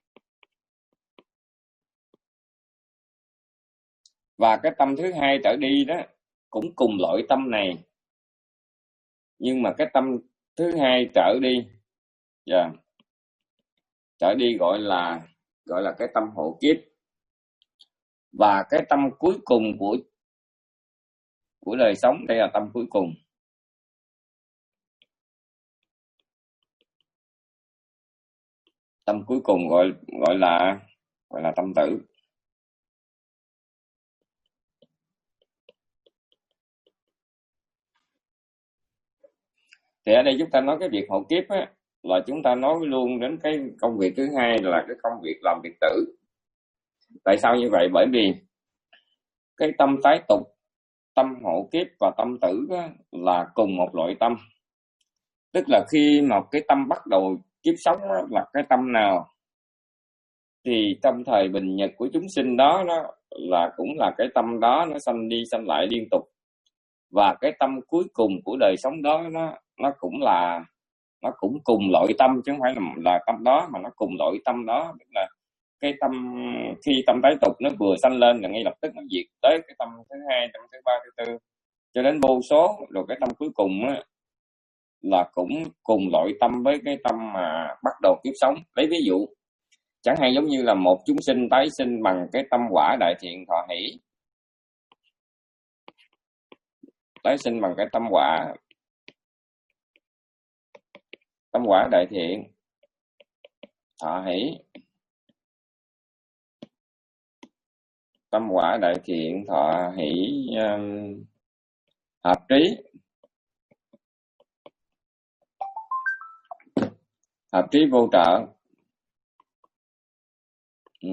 và cái tâm thứ hai trở đi đó cũng cùng loại tâm này, nhưng mà cái tâm thứ hai trở đi, yeah, trở đi gọi là gọi là cái tâm hộ kiếp. Và cái tâm cuối cùng của của đời sống, đây là tâm cuối cùng, tâm cuối cùng gọi gọi là gọi là tâm tử. Thì ở đây chúng ta nói cái việc hộ kiếp á, là chúng ta nói luôn đến cái công việc thứ hai là cái công việc làm việc tử. Tại sao như vậy? Bởi vì cái tâm tái tục, tâm hộ kiếp và tâm tử á, là cùng một loại tâm. Tức là khi mà cái tâm bắt đầu kiếp sống á, là cái tâm nào, thì trong thời bình nhật của chúng sinh đó, đó là cũng là cái tâm đó, nó sanh đi sanh lại liên tục. Và cái tâm cuối cùng của đời sống đó nó nó cũng là nó cũng cùng loại tâm, chứ không phải là, là tâm đó, mà nó cùng loại tâm đó. Tức là cái tâm khi tâm tái tục nó vừa sanh lên là ngay lập tức nó diệt tới cái tâm thứ hai, tâm thứ ba, thứ tư, cho đến vô số, rồi cái tâm cuối cùng á, là cũng cùng loại tâm với cái tâm mà bắt đầu kiếp sống. Lấy ví dụ chẳng hạn giống như là một chúng sinh tái sinh bằng cái tâm quả đại thiện thọ hỷ, tái sinh bằng cái tâm quả tâm quả đại thiện thọ hỷ, tâm quả đại thiện thọ hỷ um, hợp trí, hợp trí vô trợ. ừ.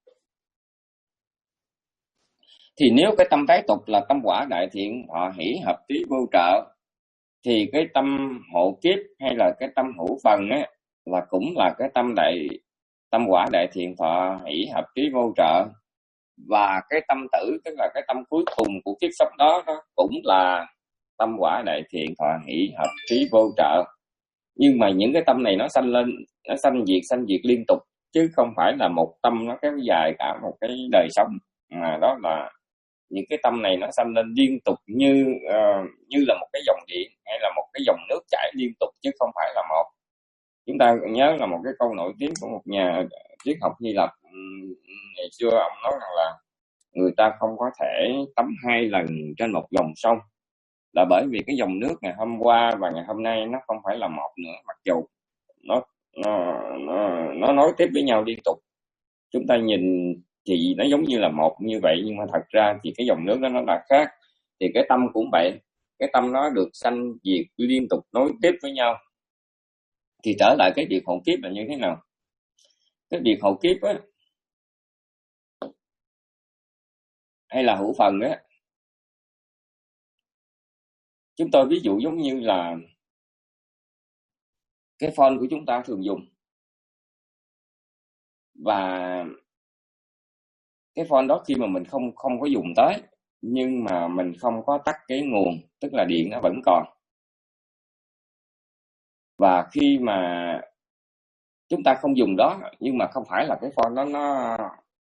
Thì nếu cái tâm tái tục là tâm quả đại thiện thọ hỷ hợp trí vô trợ, thì cái tâm hộ kiếp hay là cái tâm hữu phần á, là cũng là cái tâm đại tâm quả đại thiện thọ hỷ hợp trí vô trợ. Và cái tâm tử, tức là cái tâm cuối cùng của kiếp sống đó, đó cũng là tâm quả đại thiện thọ hỷ hợp trí vô trợ. Nhưng mà những cái tâm này nó sanh lên, nó sanh diệt sanh diệt liên tục, chứ không phải là một tâm nó kéo dài cả một cái đời sống, mà đó là những cái tâm này nó sanh lên liên tục như uh, như là một cái dòng điện hay là một cái dòng nước chảy liên tục, chứ không phải là một. Chúng ta nhớ là một cái câu nổi tiếng của một nhà triết học Hy Lạp ngày xưa, ông nói rằng là người ta không có thể tắm hai lần trên một dòng sông, là bởi vì cái dòng nước ngày hôm qua và ngày hôm nay nó không phải là một nữa, mặc dù nó nó nó, nó nối tiếp với nhau liên tục. Chúng ta nhìn thì nó giống như là một như vậy, nhưng mà thật ra thì cái dòng nước đó nó là khác. Thì cái tâm cũng vậy, cái tâm nó được sanh diệt liên tục nối tiếp với nhau. Thì trở lại cái việc hộ kiếp là như thế nào? Cái việc hộ kiếp á, hay là hữu phần á, chúng tôi ví dụ giống như là cái phone của chúng ta thường dùng, và cái phone đó khi mà mình không không có dùng tới, nhưng mà mình không có tắt cái nguồn, tức là điện nó vẫn còn. Và khi mà chúng ta không dùng đó, nhưng mà không phải là cái phone đó nó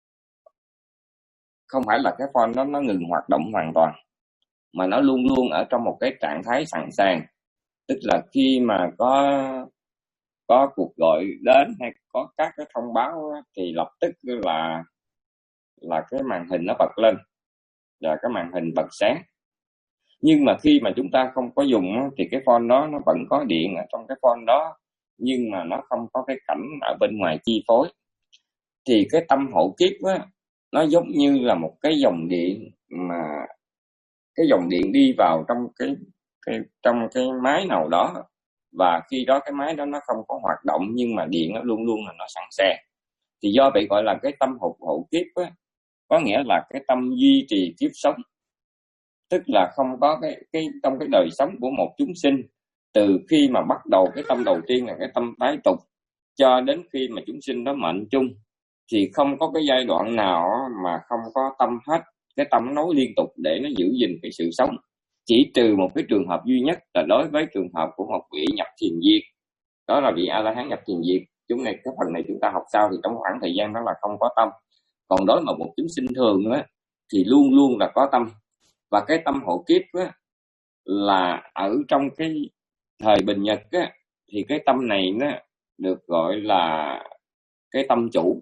không phải là cái phone đó nó ngừng hoạt động hoàn toàn, mà nó luôn luôn ở trong một cái trạng thái sẵn sàng. Tức là khi mà có có cuộc gọi đến hay có các cái thông báo thì lập tức là là cái màn hình nó bật lên và cái màn hình bật sáng. Nhưng mà khi mà chúng ta không có dùng thì cái phone đó nó vẫn có điện ở trong cái phone đó, nhưng mà nó không có cái cảnh ở bên ngoài chi phối. Thì cái tâm hộ kiếp á, nó giống như là một cái dòng điện, mà cái dòng điện đi vào trong cái, cái trong cái máy nào đó, và khi đó cái máy đó nó không có hoạt động nhưng mà điện nó luôn luôn là nó sẵn sàng. Thì do vậy gọi là cái tâm hộ hộ kiếp á, có nghĩa là cái tâm duy trì kiếp sống. Tức là không có cái cái trong cái đời sống của một chúng sinh, từ khi mà bắt đầu cái tâm đầu tiên là cái tâm tái tục, cho đến khi mà chúng sinh đó mệnh chung, thì không có cái giai đoạn nào mà không có tâm hết. Cái tâm nối liên tục để nó giữ gìn cái sự sống. Chỉ trừ một cái trường hợp duy nhất là đối với trường hợp của một vị nhập thiền diệt, đó là vị A La Hán nhập thiền diệt. Chúng này cái phần này chúng ta học sau, thì trong khoảng thời gian đó là không có tâm. Còn đối với một chúng sinh thường á, thì luôn luôn là có tâm. Và cái tâm hộ kiếp á, là ở trong cái thời bình nhật á, thì cái tâm này nó được gọi là cái tâm chủ.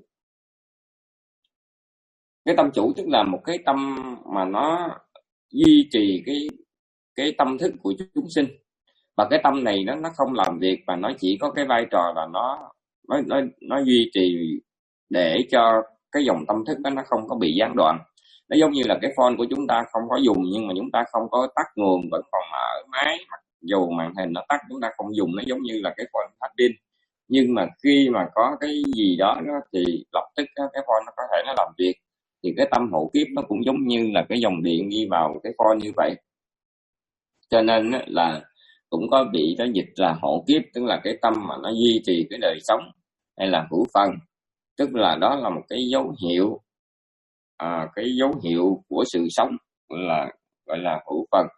Cái tâm chủ tức là một cái tâm mà nó duy trì cái cái tâm thức của chúng sinh. Và cái tâm này nó nó không làm việc, và nó chỉ có cái vai trò là nó nó nó, nó duy trì để cho cái dòng tâm thức đó nó không có bị gián đoạn. Nó giống như là cái phone của chúng ta không có dùng, nhưng mà chúng ta không có tắt nguồn, vẫn còn ở máy, mặc dù màn hình nó tắt chúng ta không dùng. Nó giống như là cái phone hết pin, nhưng mà khi mà có cái gì đó, đó thì lập tức cái phone nó có thể nó làm việc. Thì cái tâm hộ kiếp nó cũng giống như là cái dòng điện đi vào cái phone như vậy. Cho nên là cũng có bị đó dịch là hộ kiếp, tức là cái tâm mà nó duy trì cái đời sống, hay là hữu phần, tức là đó là một cái dấu hiệu, à, cái dấu hiệu của sự sống, là gọi là hữu phần.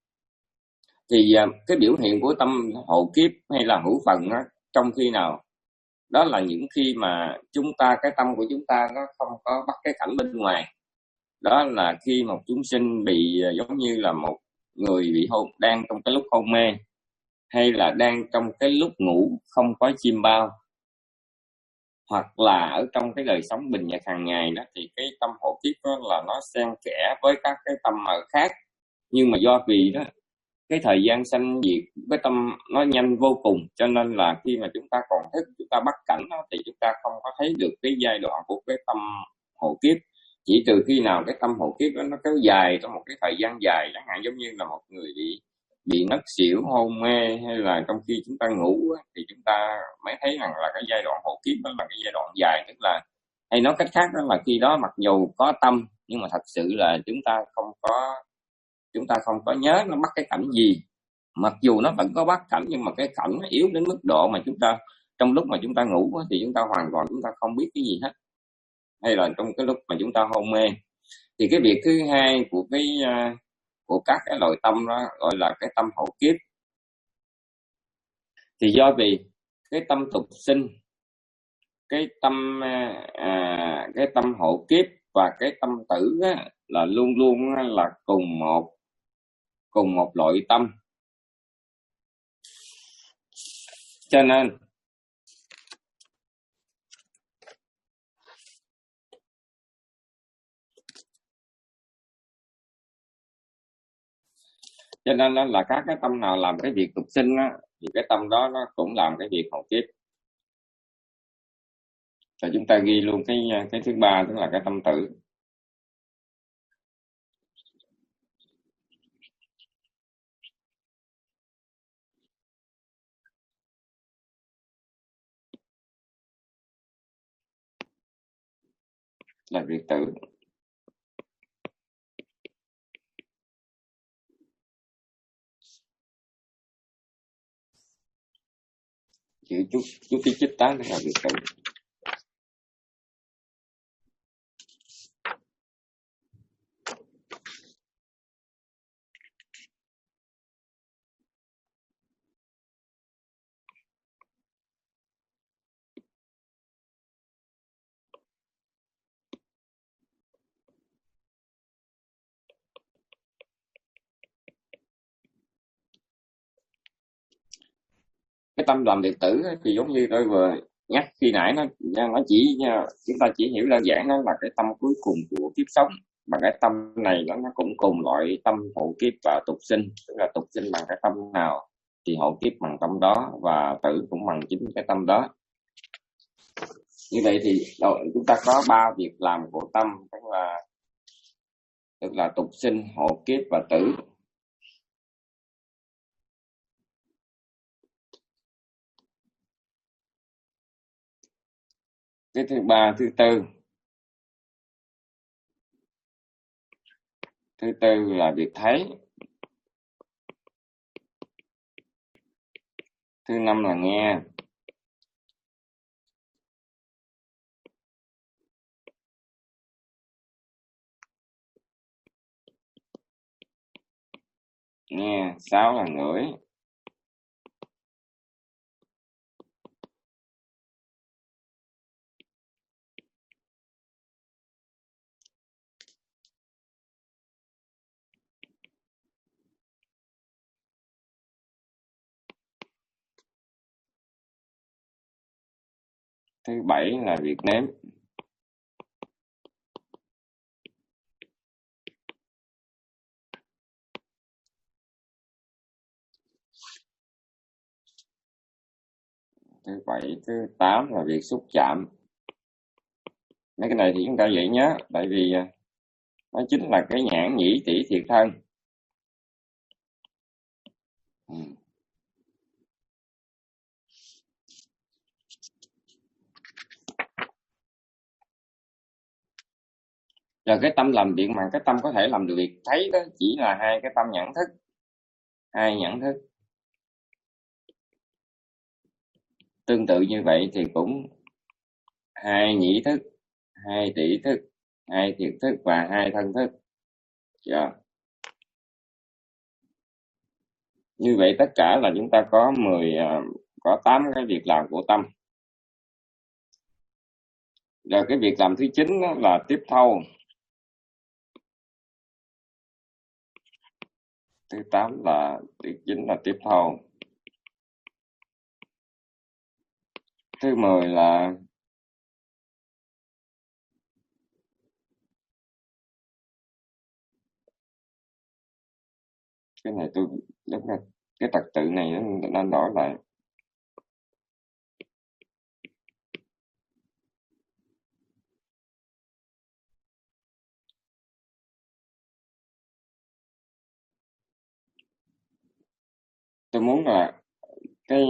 Thì à, cái biểu hiện của tâm hộ kiếp hay là hữu phần đó, trong khi nào đó là những khi mà chúng ta, cái tâm của chúng ta nó không có bắt cái cảnh bên ngoài. Đó là khi một chúng sinh bị giống như là một người bị hôn, đang trong cái lúc hôn mê, hay là đang trong cái lúc ngủ không có chim bao, hoặc là ở trong cái đời sống bình nhật hàng ngày đó, thì cái tâm hộ kiếp đó là nó xen kẽ với các cái tâm ở khác. Nhưng mà do vì đó cái thời gian sanh diệt với tâm nó nhanh vô cùng, cho nên là khi mà chúng ta còn thức, chúng ta bắt cảnh đó, thì chúng ta không có thấy được cái giai đoạn của cái tâm hộ kiếp. Chỉ trừ khi nào cái tâm hộ kiếp đó nó kéo dài trong một cái thời gian dài, chẳng hạn giống như là một người bị bị ngất xỉu, hôn mê, hay là trong khi chúng ta ngủ, thì chúng ta mới thấy rằng là cái giai đoạn hộ kiếp đó là cái giai đoạn dài. Tức là, hay nói cách khác đó là khi đó mặc dù có tâm, nhưng mà thật sự là chúng ta không có chúng ta không có nhớ nó bắt cái cảnh gì. Mặc dù nó vẫn có bắt cảnh, nhưng mà cái cảnh nó yếu đến mức độ mà chúng ta trong lúc mà chúng ta ngủ thì chúng ta hoàn toàn chúng ta không biết cái gì hết, hay là trong cái lúc mà chúng ta hôn mê. Thì cái việc thứ hai của cái của các cái loại tâm đó gọi là cái tâm hộ kiếp. Thì do vì cái tâm tục sinh, cái tâm à, cái tâm hộ kiếp và cái tâm tử á, là luôn luôn là cùng một cùng một loại tâm. Cho nên cho nên là các cái tâm nào làm cái việc tục sinh á, thì cái tâm đó nó cũng làm cái việc hộ kiếp. Rồi chúng ta ghi luôn cái cái thứ ba, tức là cái tâm tử. Là việc tử. Chữ chút chút tí chích tá là việc tử. cái tâm làm điện tử thì giống như tôi vừa nhắc khi nãy, nó nó chỉ chúng ta chỉ hiểu đơn giản nó là cái tâm cuối cùng của kiếp sống, mà cái tâm này nó nó cũng cùng loại tâm hộ kiếp và tục sinh, tức là tục sinh bằng cái tâm nào thì hộ kiếp bằng tâm đó, và tử cũng bằng chính cái tâm đó. Như vậy thì chúng ta có ba việc làm của tâm, tức là tức là tục sinh, hộ kiếp và tử. Cái thứ ba, thứ tư thứ tư là việc thấy. Thứ năm là nghe. Nghe. Sáu là ngửi. Thứ bảy là việc nếm. Thứ bảy, thứ tám là việc xúc chạm. Mấy cái này thì chúng ta dễ nhớ, tại vì nó chính là cái nhãn nhĩ tỷ thiệt thân. Ừ. Rồi cái tâm làm điện mà cái tâm có thể làm được việc thấy đó chỉ là hai cái tâm nhãn thức, hai nhãn thức. Tương tự như vậy thì cũng hai nhĩ thức, hai tỷ thức, hai thiệt thức và hai thân thức. Yeah. Như vậy tất cả là chúng ta có mười, có tám cái việc làm của tâm. Rồi cái việc làm thứ chín là tiếp thâu. Thứ tám là việc chính là tiếp thâu. Thứ mười là cái này tôi đúng là cái trật tự này nó nên đổi lại. Tôi muốn là cái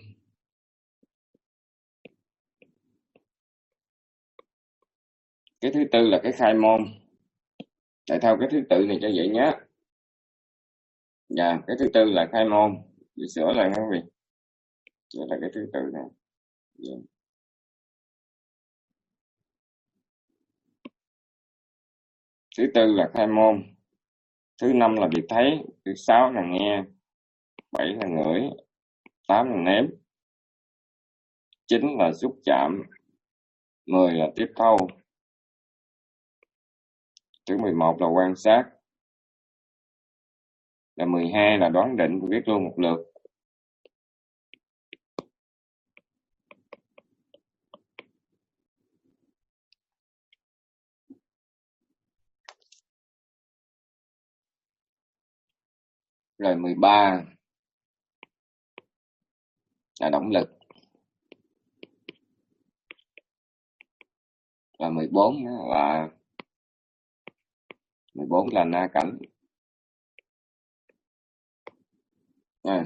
cái thứ tư là cái khai môn. Tại theo cái thứ tự này cho dễ nhớ. Dạ, cái thứ tư là khai môn. Để sửa lại không vị. Sửa lại cái thứ tự này. Dạ. Thứ tư là khai môn. Thứ năm là việc thấy. Thứ sáu là nghe. Bảy là ngửi. Tám là nếm. Chín là xúc chạm. Mười là tiếp thâu. Thứ mười một là quan sát. Là mười hai là đoán định, viết luôn một lượt. Rồi mười ba là động lực. Và mười bốn là mười bốn là na cảnh. À.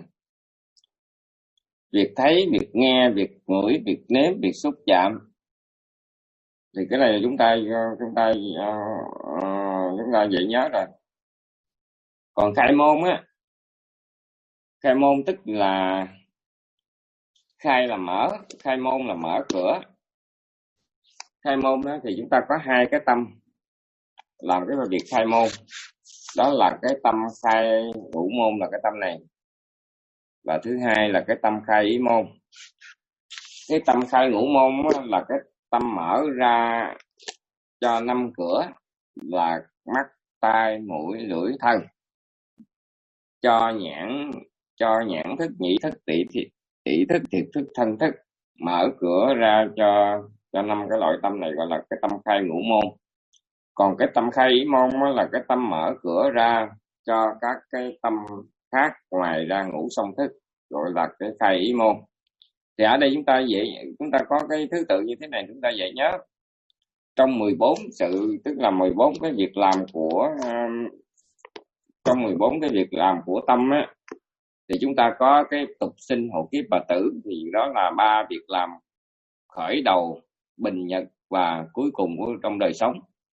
Việc thấy, việc nghe, việc ngửi, việc nếm, việc xúc chạm thì cái này chúng ta chúng ta uh, chúng ta dễ nhớ rồi. Còn khai môn á, khai môn tức là khai là mở, khai môn là mở cửa. Khai môn đó thì chúng ta có hai cái tâm làm cái việc khai môn. Đó là cái tâm khai ngũ môn là cái tâm này, và thứ hai là cái tâm khai ý môn. Cái tâm khai ngũ môn là cái tâm mở ra cho năm cửa là mắt, tai, mũi, lưỡi, thân, cho nhãn cho nhãn thức, nhĩ thức, tỷ thiệt ý thức, thiệt thức, thân thức, mở cửa ra cho cho năm cái loại tâm này, gọi là cái tâm khai ngũ môn. Còn cái tâm khai ý môn đó là cái tâm mở cửa ra cho các cái tâm khác ngoài ra ngũ song thức, gọi là cái khai ý môn. Thì ở đây chúng ta dễ chúng ta có cái thứ tự như thế này, chúng ta dễ nhớ. Trong mười bốn sự, tức là mười bốn cái việc làm của um, trong mười bốn cái việc làm của tâm á, thì chúng ta có cái tục sinh, hộ kiếp và tử, thì đó là ba việc làm khởi đầu, bình nhật và cuối cùng của trong đời sống.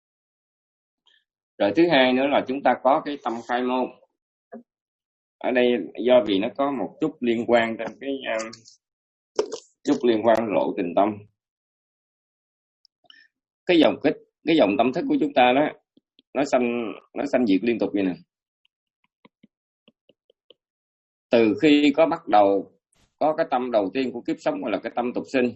Rồi thứ hai nữa là chúng ta có cái tâm khai môn. Ở đây do vì nó có một chút liên quan trên cái um, chút liên quan lộ trình tâm. Cái dòng cái, cái dòng tâm thức của chúng ta đó, nó sanh nó sanh diệt liên tục vậy nè. Từ khi có bắt đầu có cái tâm đầu tiên của kiếp sống, gọi là cái tâm tục sinh,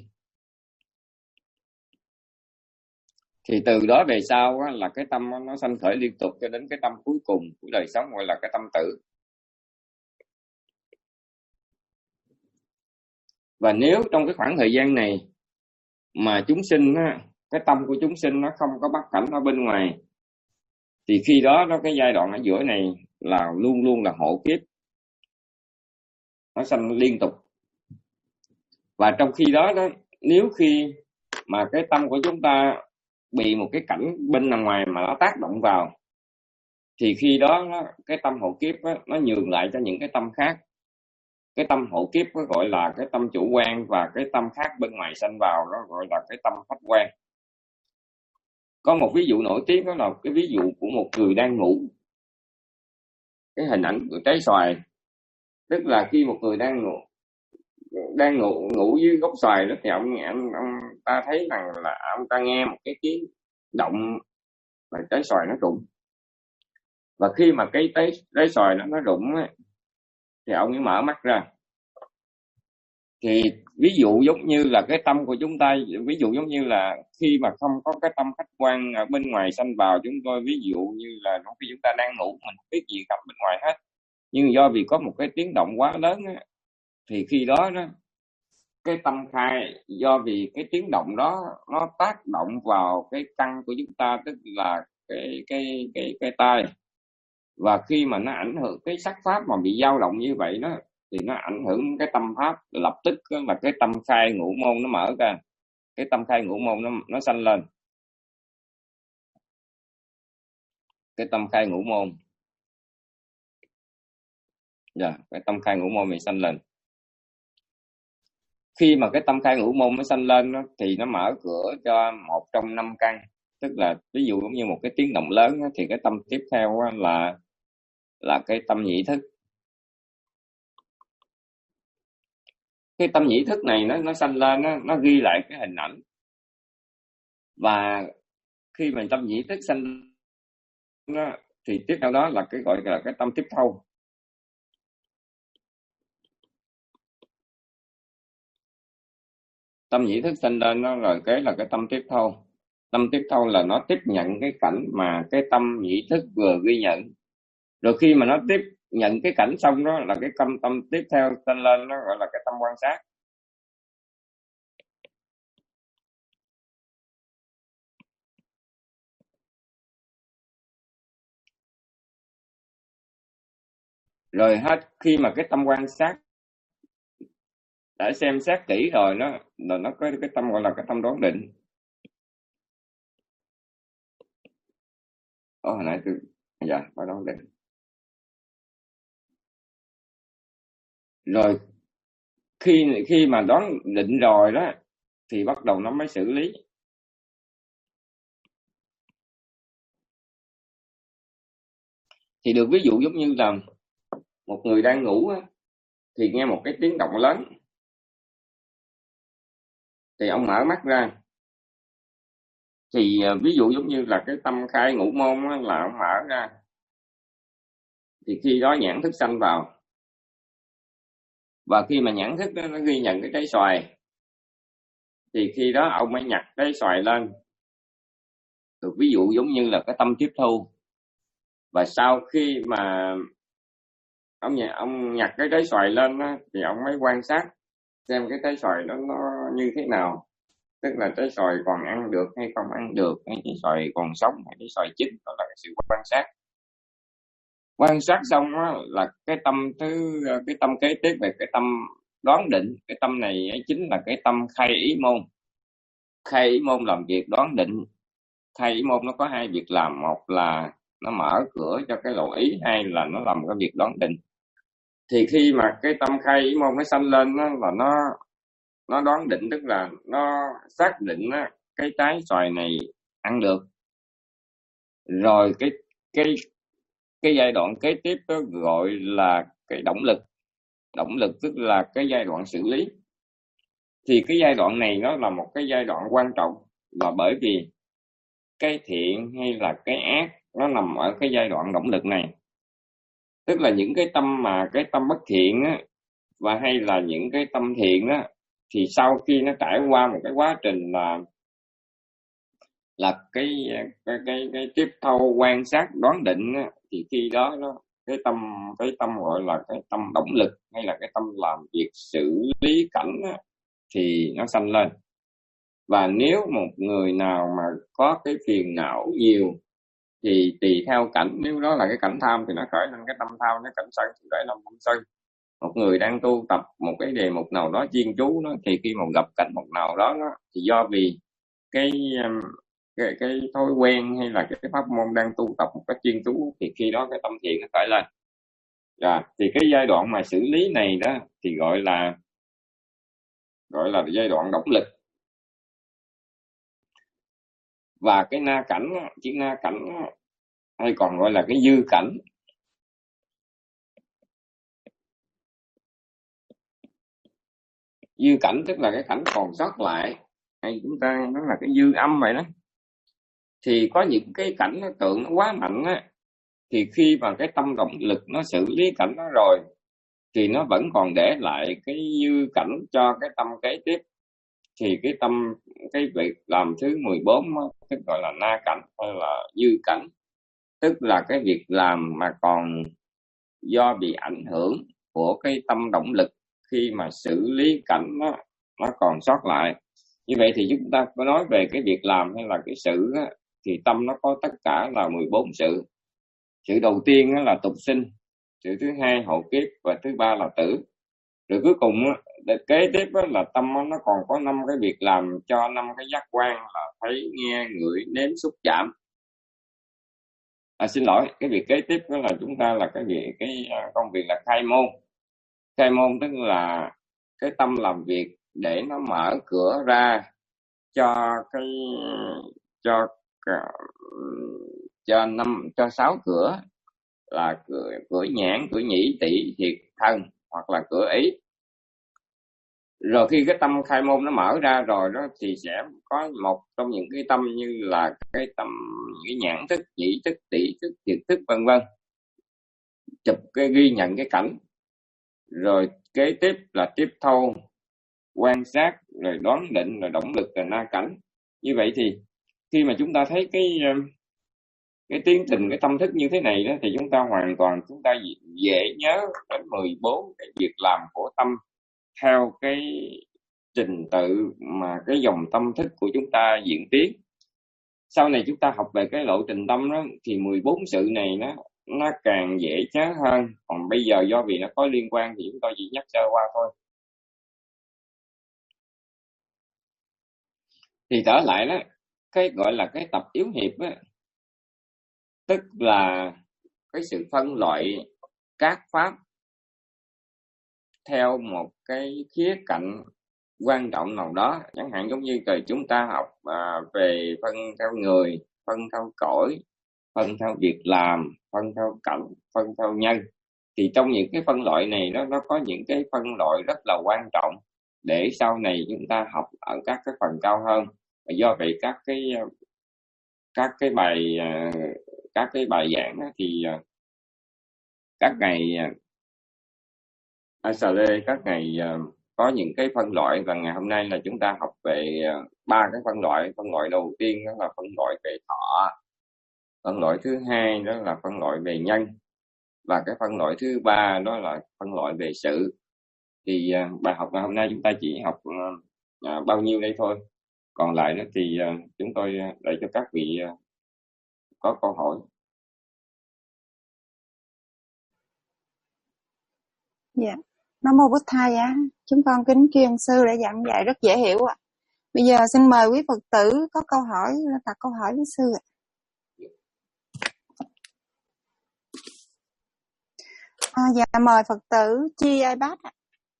thì từ đó về sau á, là cái tâm nó sanh khởi liên tục cho đến cái tâm cuối cùng của đời sống, gọi là cái tâm tử. Và nếu trong cái khoảng thời gian này mà chúng sinh á, cái tâm của chúng sinh nó không có bắt cảnh ở bên ngoài, thì khi đó đó cái giai đoạn ở giữa này là luôn luôn là hộ kiếp, nó sanh liên tục. Và trong khi đó đó, nếu khi mà cái tâm của chúng ta bị một cái cảnh bên ngoài mà nó tác động vào, thì khi đó nó, cái tâm hộ kiếp đó, nó nhường lại cho những cái tâm khác. Cái tâm hộ kiếp nó gọi là cái tâm chủ quan, và cái tâm khác bên ngoài sanh vào đó gọi là cái tâm khách quan. Có một ví dụ nổi tiếng, đó là cái ví dụ của một người đang ngủ. Cái hình ảnh của trái xoài, tức là khi một người đang ngủ đang ngủ ngủ dưới gốc xoài đó, thì ông, ông, ông ta thấy rằng là ông ta nghe một cái tiếng động là trái xoài nó rụng. Và khi mà cái trái, trái xoài nó nó rụng á, thì ông ấy mở mắt ra. Thì ví dụ giống như là cái tâm của chúng ta, ví dụ giống như là khi mà không có cái tâm khách quan ở bên ngoài sanh vào, chúng tôi ví dụ như là khi chúng ta đang ngủ, mình không biết gì gặp bên ngoài hết, nhưng do vì có một cái tiếng động quá lớn á, thì khi đó đó cái tâm khai, do vì cái tiếng động đó nó tác động vào cái căn của chúng ta, tức là cái cái cái cái tai. Và khi mà nó ảnh hưởng cái sắc pháp mà bị dao động như vậy đó, thì nó ảnh hưởng cái tâm pháp, lập tức là cái tâm khai ngũ môn nó mở ra, cái tâm khai ngũ môn nó nó sanh lên. Cái tâm khai ngũ môn, dạ, yeah, cái tâm khai ngũ môn mình sanh lên. Khi mà cái tâm khai ngũ môn nó sanh lên đó, thì nó mở cửa cho một trong năm căn. Tức là ví dụ giống như một cái tiếng động lớn đó, thì cái tâm tiếp theo là là cái tâm nhị thức. Cái tâm nhị thức này nó nó sanh lên, nó, nó ghi lại cái hình ảnh. Và khi mà tâm nhị thức sanh nó, thì tiếp theo đó là cái gọi là cái tâm tiếp thâu. Tâm nhị thức sanh lên nó rồi cái là cái tâm tiếp thâu. Tâm tiếp thâu là nó tiếp nhận cái cảnh mà cái tâm nhị thức vừa ghi nhận. Rồi khi mà nó tiếp nhận cái cảnh xong đó là cái tâm tâm tiếp theo sanh lên, nó gọi là cái tâm quan sát. Rồi hết khi mà cái tâm quan sát đã xem xét kỹ rồi, nó là nó có cái tâm gọi là cái tâm đoán định. Ồ, hồi nãy tôi dạ có đoán định. Rồi khi khi mà đoán định rồi đó, thì bắt đầu nó mới xử lý. Thì được ví dụ giống như là một người đang ngủ á, thì nghe một cái tiếng động lớn, thì ông mở mắt ra. Thì ví dụ giống như là cái tâm khai ngũ môn á, là ông mở ra, thì khi đó nhãn thức sanh vào. Và khi mà nhãn thức đó, nó ghi nhận cái trái xoài, thì khi đó ông mới nhặt trái xoài lên. Được ví dụ giống như là cái tâm tiếp thu. Và sau khi mà ông nhặt, ông nhặt cái trái xoài lên đó, thì ông mới quan sát xem cái trái xoài đó nó như thế nào, tức là trái xoài còn ăn được hay không ăn được, hay trái xoài còn sống hay trái xoài chín, đó là cái sự quan sát. Quan sát xong đó là cái tâm thứ cái tâm kế tiếp về cái tâm đoán định. Cái tâm này ấy chính là cái tâm khai ý môn. Khai ý môn làm việc đoán định. Khai ý môn nó có hai việc làm, một là nó mở cửa cho cái lộ ý, hai là nó làm cái việc đoán định. Thì khi mà cái tâm khai ý môn nó sanh lên đó, là nó nó đoán định, tức là nó xác định đó, cái trái xoài này ăn được. Rồi cái cái cái giai đoạn kế tiếp đó gọi là cái động lực. Động lực tức là cái giai đoạn xử lý. Thì cái giai đoạn này nó là một cái giai đoạn quan trọng, là bởi vì cái thiện hay là cái ác nó nằm ở cái giai đoạn động lực này. Tức là những cái tâm mà cái tâm bất thiện á, và hay là những cái tâm thiện á, thì sau khi nó trải qua một cái quá trình là là cái cái cái, cái tiếp thâu quan sát đoán định á, thì khi đó nó cái tâm cái tâm gọi là cái tâm động lực hay là cái tâm làm việc xử lý cảnh á, thì nó sanh lên. Và nếu một người nào mà có cái phiền não nhiều thì tùy theo cảnh, nếu đó là cái cảnh tham thì nó khởi lên cái tâm tham, cái cảnh sân thì khởi lên tâm sân. Một người đang tu tập một cái đề mục nào đó chuyên chú đó, thì khi mà gặp cảnh một nào đó, đó thì do vì cái cái cái thói quen hay là cái pháp môn đang tu tập một cách chuyên chú, thì khi đó cái tâm thiện nó khởi lên. Rồi thì cái giai đoạn mà xử lý này đó thì gọi là gọi là giai đoạn động lực. Và cái na cảnh, chữ na cảnh hay còn gọi là cái dư cảnh. Dư cảnh tức là cái cảnh còn sót lại, hay chúng ta nó là cái dư âm vậy đó. Thì có những cái cảnh nó tượng nó quá mạnh á, thì khi mà cái tâm động lực nó xử lý cảnh đó rồi thì nó vẫn còn để lại cái dư cảnh cho cái tâm kế tiếp. Thì cái tâm cái việc làm thứ mười bốn đó, tức gọi là na cảnh hay là dư cảnh, tức là cái việc làm mà còn do bị ảnh hưởng của cái tâm động lực khi mà xử lý cảnh đó, nó còn sót lại. Như vậy thì chúng ta có nói về cái việc làm hay là cái sự đó, thì tâm nó có tất cả là mười bốn sự. Sự đầu tiên là tục sinh, sự thứ hai hộ kiếp, và thứ ba là tử. Rồi cuối cùng kế tiếp là tâm nó còn có năm cái việc làm cho năm cái giác quan là thấy, nghe, ngửi, nếm, xúc, chạm. À, xin lỗi, cái việc kế tiếp đó là chúng ta là cái việc cái công việc là khai môn. Khai môn tức là cái tâm làm việc để nó mở cửa ra cho cái cho cho năm cho sáu cửa, là cửa cửa nhãn, cửa nhĩ, tỵ, thiệt, thân, hoặc là cửa ý. Rồi khi cái tâm khai môn nó mở ra rồi đó thì sẽ có một trong những cái tâm như là cái tâm cái nhãn thức, nhĩ thức, tỵ thức, thiệt thức vân vân, chụp cái ghi nhận cái cảnh. Rồi kế tiếp là tiếp thâu quan sát, rồi đoán định, rồi động lực, rồi na cảnh. Như vậy thì khi mà chúng ta thấy cái cái tiến trình cái tâm thức như thế này đó, thì chúng ta hoàn toàn chúng ta dễ nhớ đến mười bốn cái việc làm của tâm theo cái trình tự mà cái dòng tâm thức của chúng ta diễn tiến. Sau này chúng ta học về cái lộ trình tâm đó thì mười bốn sự này nó nó càng dễ nhớ hơn. Còn bây giờ do vì nó có liên quan thì chúng tôi chỉ nhắc sơ qua thôi. Thì trở lại đó, cái gọi là cái tập yếu hiệp á, tức là cái sự phân loại các pháp theo một cái khía cạnh quan trọng nào đó. Chẳng hạn giống như là chúng ta học à, về phân theo người, phân theo cõi, phân theo việc làm, phân theo cảnh, phân theo nhân. Thì trong những cái phân loại này nó nó có những cái phân loại rất là quan trọng để sau này chúng ta học ở các cái phần cao hơn. Và do vậy các cái các cái bài các cái bài giảng thì các ngày a xê lê các ngày có những cái phân loại, và ngày hôm nay là chúng ta học về ba cái phân loại. Phân loại đầu tiên đó là phân loại về thọ, phân loại thứ hai đó là phân loại về nhân, và cái phân loại thứ ba đó là phân loại về sự. Thì à, bài học ngày hôm nay chúng ta chỉ học à, bao nhiêu đây thôi. Còn lại đó thì à, chúng tôi để cho các vị à, có câu hỏi. Dạ, Nam mô Bụt Thầy á, chúng con kính chuyên sư đã giảng dạy rất dễ hiểu ạ. Bây giờ xin mời quý Phật tử có câu hỏi đặt câu hỏi với sư ạ. À, dạ mời Phật tử Chi iPad ạ.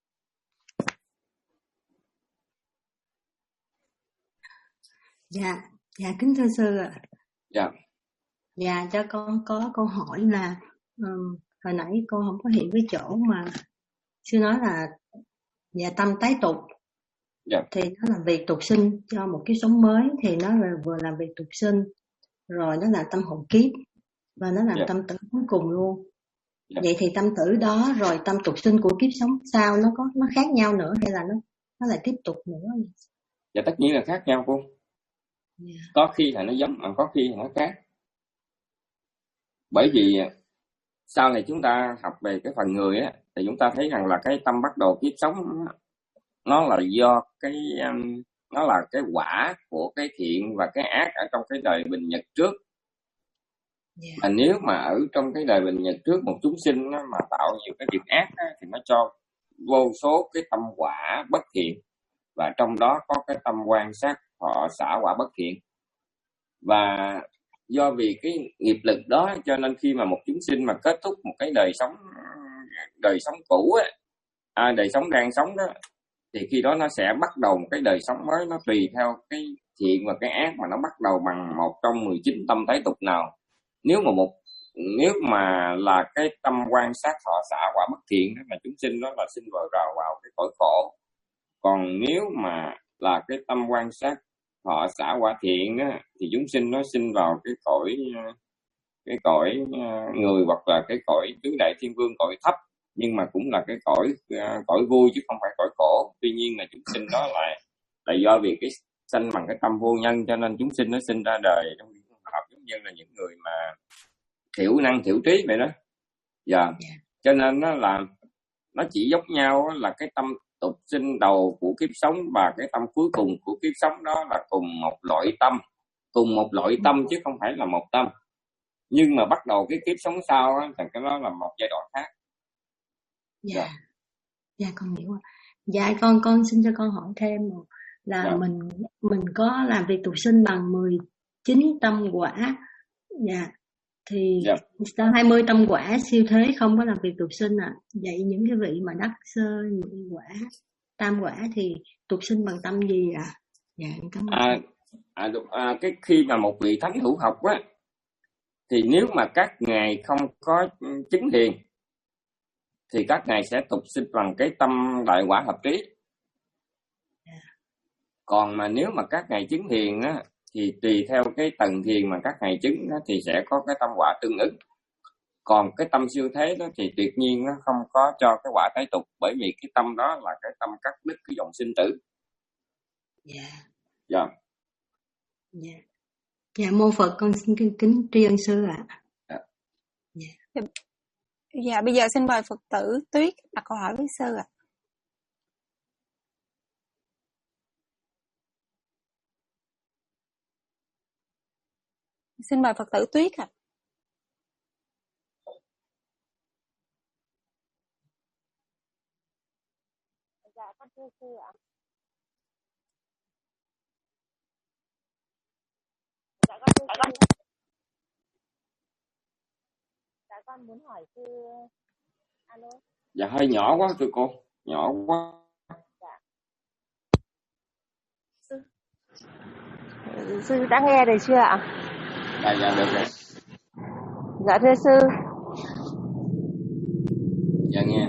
Dạ, dạ kính thưa sư ạ. Dạ. Dạ cho con có câu hỏi là um, hồi nãy con không có hiểu cái chỗ mà sư nói là dạ tâm tái tục. Dạ. Thì nó là việc tục sinh cho một cái sống mới, thì nó là vừa làm việc tục sinh, rồi nó là tâm hộ kiếp, và nó làm dạ. tâm tử cuối cùng luôn. Dạ. Vậy thì tâm tử đó rồi tâm tục sinh của kiếp sống sau nó có nó khác nhau nữa, hay là nó nó lại tiếp tục nữa? Dạ tất nhiên là khác nhau cô. Yeah. Có khi là nó giống mà có khi là nó khác. Bởi vì sau này chúng ta học về cái phần người á, thì chúng ta thấy rằng là cái tâm bắt đầu kiếp sống nó là do cái nó là cái quả của cái thiện và cái ác ở trong cái đời bình nhật trước. Yeah. Mà nếu mà ở trong cái đời bình nhật trước một chúng sinh mà tạo nhiều cái việc ác á, thì nó cho vô số cái tâm quả bất thiện, và trong đó có cái tâm quan sát thọ xả quả bất thiện. Và do vì cái nghiệp lực đó cho nên khi mà một chúng sinh mà kết thúc một cái đời sống đời sống cũ á, à, đời sống đang sống đó, thì khi đó nó sẽ bắt đầu một cái đời sống mới, nó tùy theo cái thiện và cái ác mà nó bắt đầu bằng một trong mười chín tâm tái tục nào. Nếu mà một nếu mà là cái tâm quan sát thọ xả quả bất thiện đó, là chúng sinh đó là sinh vào rào vào cái cõi khổ. Còn nếu mà là cái tâm quan sát thọ xả quả thiện á, thì chúng sinh nó sinh vào cái cõi cái cõi người, hoặc là cái cõi tứ đại thiên vương, cõi thấp, nhưng mà cũng là cái cõi cõi vui chứ không phải cõi khổ. Tuy nhiên là chúng sinh đó lại là do vì cái sanh bằng cái tâm vô nhân, cho nên chúng sinh nó sinh ra đời trong hợp giống như là những người mà thiểu năng thiểu trí vậy đó. Dạ. Yeah. Cho nên nó là nó chỉ giống nhau là cái tâm tục sinh đầu của kiếp sống và cái tâm cuối cùng của kiếp sống đó là cùng một loại tâm, cùng một loại tâm chứ không phải là một tâm. Nhưng mà bắt đầu cái kiếp sống sau á, thì cái đó là một giai đoạn khác. Dạ, yeah. Dạ yeah, con hiểu rồi. Dạ con con xin cho con hỏi thêm là yeah. mình mình có làm việc tục sinh bằng mười chín tâm quả. Dạ. Yeah. Thì yeah. sau hai mươi tâm quả siêu thế không có làm việc tục sinh à. Vậy những cái vị mà đắc sơ nhị quả, tam quả thì tục sinh bằng tâm gì à? Dạ, cảm ơn. À, à, à, cái khi mà một vị thánh hữu học á, thì nếu mà các ngài không có chứng thiền thì các ngài sẽ tục sinh bằng cái tâm đại quả hợp trí. Yeah. Còn mà nếu mà các ngài chứng thiền á, thì tùy theo cái tầng thiền mà các ngài chứng đó, thì sẽ có cái tâm quả tương ứng. Còn cái tâm siêu thế đó thì tuyệt nhiên nó không có cho cái quả tái tục, bởi vì cái tâm đó là cái tâm cắt đứt cái dòng sinh tử. Dạ. Dạ. Dạ. Dạ mô Phật, con xin kính, kính tri ân sư ạ. Dạ. Dạ. Dạ bây giờ xin mời Phật tử Tuyết đặt câu hỏi với sư ạ. Xin mời Phật tử Tuyết ạ. Dạ con thưa sư ạ. Dạ con thưa sư. Dạ con muốn hỏi sư. Alo. Dạ hơi nhỏ quá thưa cô, nhỏ quá. Dạ. Sư. Sư đã nghe rồi chưa ạ? Dạ dạ được rồi. Dạ thưa sư. Dạ nghe.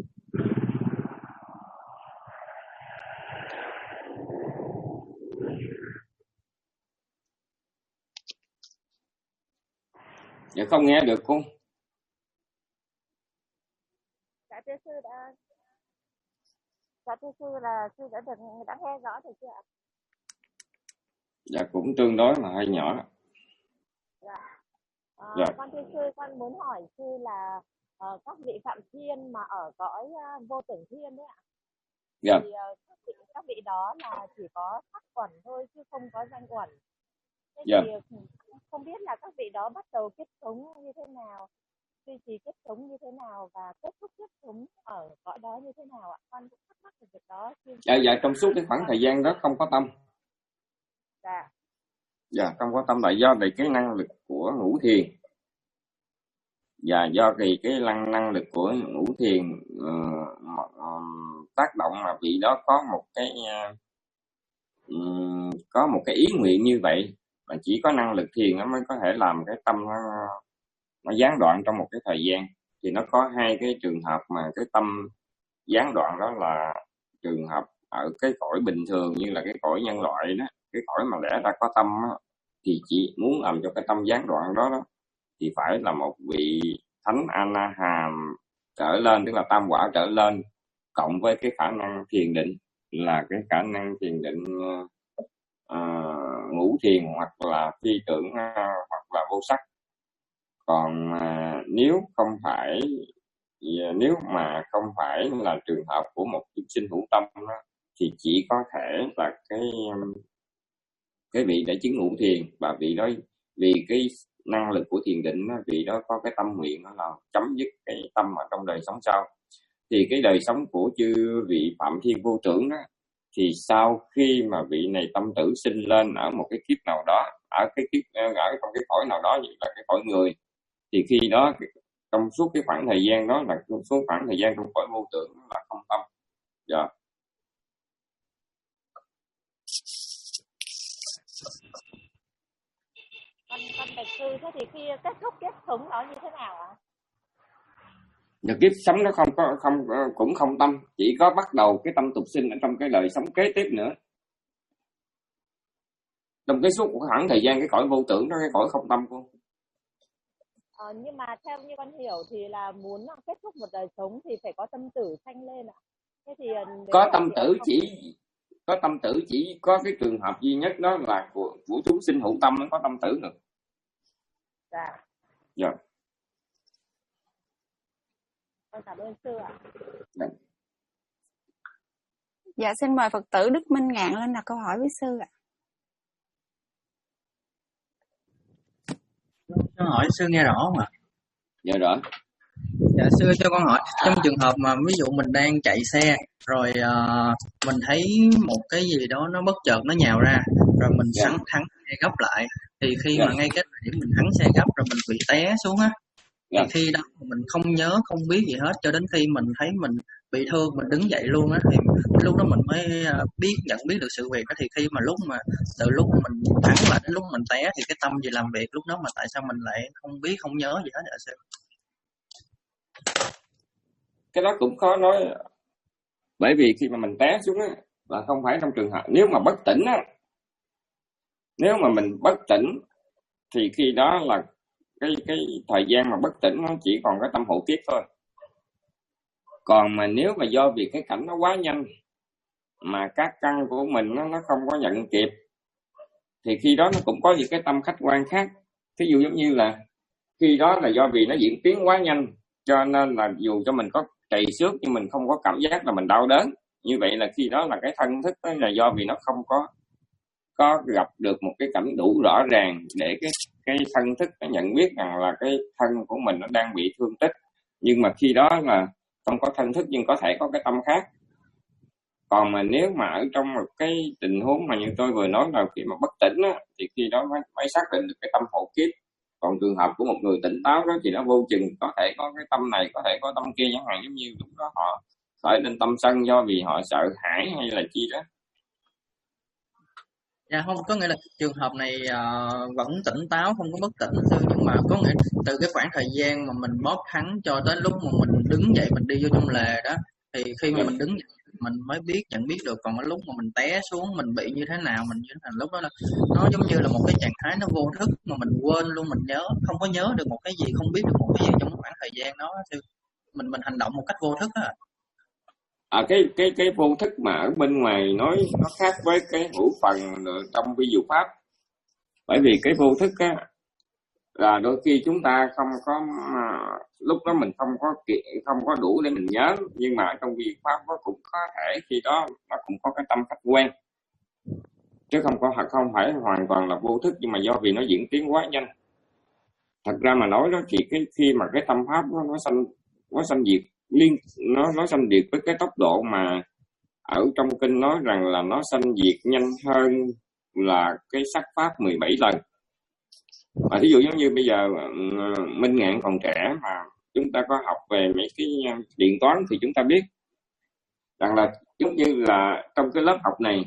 Dạ không nghe được cô. Dạ thưa sư đã Dạ thưa sư là sư đã được đã nghe rõ rồi chưa ạ? Dạ cũng tương đối mà hơi nhỏ. Dạ. À, dạ. Con thưa sư, con muốn hỏi sư là uh, các vị phạm thiên mà ở cõi uh, vô tưởng thiên đấy ạ. Dạ. Thì uh, các, vị, các vị đó là chỉ có sắc uẩn thôi chứ không có danh uẩn. Thế Dạ. thì không biết là các vị đó bắt đầu kiếp sống như thế nào, duy trì kiếp sống như thế nào và kết thúc kiếp sống ở cõi đó như thế nào ạ? Con cũng thắc mắc về việc đó. Dạ, dạ, trong suốt cái khoảng thời gian đó không có tâm. Dạ. Dạ, không có tâm là do về cái năng lực của ngũ thiền. Và do vì cái năng năng lực của ngũ thiền uh, uh, tác động mà vị đó có một cái uh, có một cái ý nguyện như vậy, mà chỉ có năng lực thiền nó mới có thể làm cái tâm nó, nó gián đoạn trong một cái thời gian. Thì nó có hai cái trường hợp mà cái tâm gián đoạn, đó là trường hợp ở cái cõi bình thường như là cái cõi nhân loại đó, cái cõi mà lẽ ra có tâm đó, thì chỉ muốn làm cho cái tâm gián đoạn đó, đó thì phải là một vị thánh A-na-hàm trở lên, tức là tam quả trở lên, cộng với cái khả năng thiền định là cái khả năng thiền định uh, ngũ thiền hoặc là phi tưởng uh, hoặc là vô sắc. Còn uh, nếu không phải nếu mà không phải là trường hợp của một chúng sinh hữu tâm đó, thì chỉ có thể là cái cái vị đã chứng ngũ thiền, và vị đó vì cái năng lực của thiền định đó, vị đó có cái tâm nguyện đó là chấm dứt cái tâm ở trong đời sống sau. Thì cái đời sống của chư vị Phạm Thiên Vô Tưởng đó, thì sau khi mà vị này tâm tử sinh lên ở một cái kiếp nào đó, ở cái kiếp ở trong cái cõi nào đó, như là cái cõi người, thì khi đó trong suốt cái khoảng thời gian đó là suốt khoảng thời gian trong cõi vô tưởng là không tâm. Dạ. Con con bạch sư, thế thì khi kết thúc kiếp sống đó như thế nào ạ? Và kiếp sống nó không có không cũng không tâm, chỉ có bắt đầu cái tâm tục sinh ở trong cái đời sống kế tiếp nữa. Trong cái suốt khoảng thời gian cái cõi vô tưởng đó, cái cõi không tâm của. Ờ, nhưng mà theo như con hiểu thì là muốn kết thúc một đời sống thì phải có tâm tử sanh lên ạ. Thế thì có tâm tử không... chỉ có tâm tử chỉ có cái trường hợp duy nhất đó là của, của chúng sinh hữu tâm mới có tâm tử được. Dạ. Dạ. Con cảm ơn sư ạ. Dạ. Dạ, xin mời Phật tử Đức Minh Ngạn lên đặt câu hỏi với sư ạ. Cho hỏi sư nghe rõ không ạ? Dạ rõ. Dạ sư cho con hỏi, trong trường hợp mà ví dụ mình đang chạy xe rồi uh, mình thấy một cái gì đó nó bất chợt nó nhào ra, rồi mình dạ. thắng thắng xe gấp lại, thì khi dạ. mà ngay cái điểm mình thắng xe gấp rồi mình bị té xuống á, dạ. thì khi đó mình không nhớ không biết gì hết cho đến khi mình thấy mình bị thương, mình đứng dậy luôn á, thì lúc đó mình mới biết nhận biết được sự việc đó. Thì khi mà lúc mà từ lúc mình thắng lại đến lúc mình té thì cái tâm gì làm việc lúc đó, mà tại sao mình lại không biết không nhớ gì hết ạ sư? Cái đó cũng khó nói, bởi vì khi mà mình té xuống á là không phải trong trường hợp nếu mà bất tỉnh á, nếu mà mình bất tỉnh thì khi đó là cái cái thời gian mà bất tỉnh nó chỉ còn cái tâm hộ kiếp thôi. Còn mà nếu mà do vì cái cảnh nó quá nhanh mà các căn của mình nó, nó không có nhận kịp, thì khi đó nó cũng có những cái tâm khách quan khác. Ví dụ giống như là khi đó là do vì nó diễn tiến quá nhanh, cho nên là dù cho mình có trầy xước nhưng mình không có cảm giác là mình đau đớn. Như vậy là khi đó là cái thân thức đó là do vì nó không có có gặp được một cái cảnh đủ rõ ràng để cái cái thân thức nó nhận biết rằng là cái thân của mình nó đang bị thương tích. Nhưng mà khi đó là không có thân thức nhưng có thể có cái tâm khác. Còn mà nếu mà ở trong một cái tình huống mà như tôi vừa nói là khi mà bất tỉnh á, thì khi đó mới, mới xác định được cái tâm hộ kiếp. Còn trường hợp của một người tỉnh táo đó thì nó vô chừng, có thể có cái tâm này, có thể có tâm kia, chẳng hạn giống như lúc đó họ khởi lên tâm sân do vì họ sợ hãi hay là chi đó. Dạ không, có nghĩa là trường hợp này uh, vẫn tỉnh táo, không có bất tỉnh sư, nhưng mà có nghĩa từ cái khoảng thời gian mà mình bóp thắng cho tới lúc mà mình đứng dậy mình đi vô trong lề đó, thì khi mà yeah. mình đứng dậy mình mới biết nhận biết được. Còn cái lúc mà mình té xuống mình bị như thế nào, mình như thế nào, lúc đó là nó giống như là một cái trạng thái nó vô thức mà mình quên luôn, mình nhớ không có nhớ được một cái gì, không biết được một cái gì trong khoảng thời gian đó, sư. mình mình hành động một cách vô thức á. À, cái cái cái vô thức mà ở bên ngoài nói nó khác với cái hữu phần trong vi diệu pháp. Bởi vì cái vô thức á là đôi khi chúng ta không có, lúc đó mình không có không có đủ để mình nhớ, nhưng mà trong vi pháp nó cũng có thể khi đó nó cũng có cái tâm khách quan, chứ không có không phải hoàn toàn là vô thức, nhưng mà do vì nó diễn tiến quá nhanh. Thật ra mà nói đó thì cái khi mà cái tâm pháp nó nó sanh nó sanh diệt liên nó nó sanh diệt với cái tốc độ mà ở trong kinh nói rằng là nó sanh diệt nhanh hơn là cái sắc pháp mười bảy lần. Và ví dụ giống như bây giờ Minh Ngạn còn trẻ mà chúng ta có học về mấy cái điện toán thì chúng ta biết rằng là giống như là trong cái lớp học này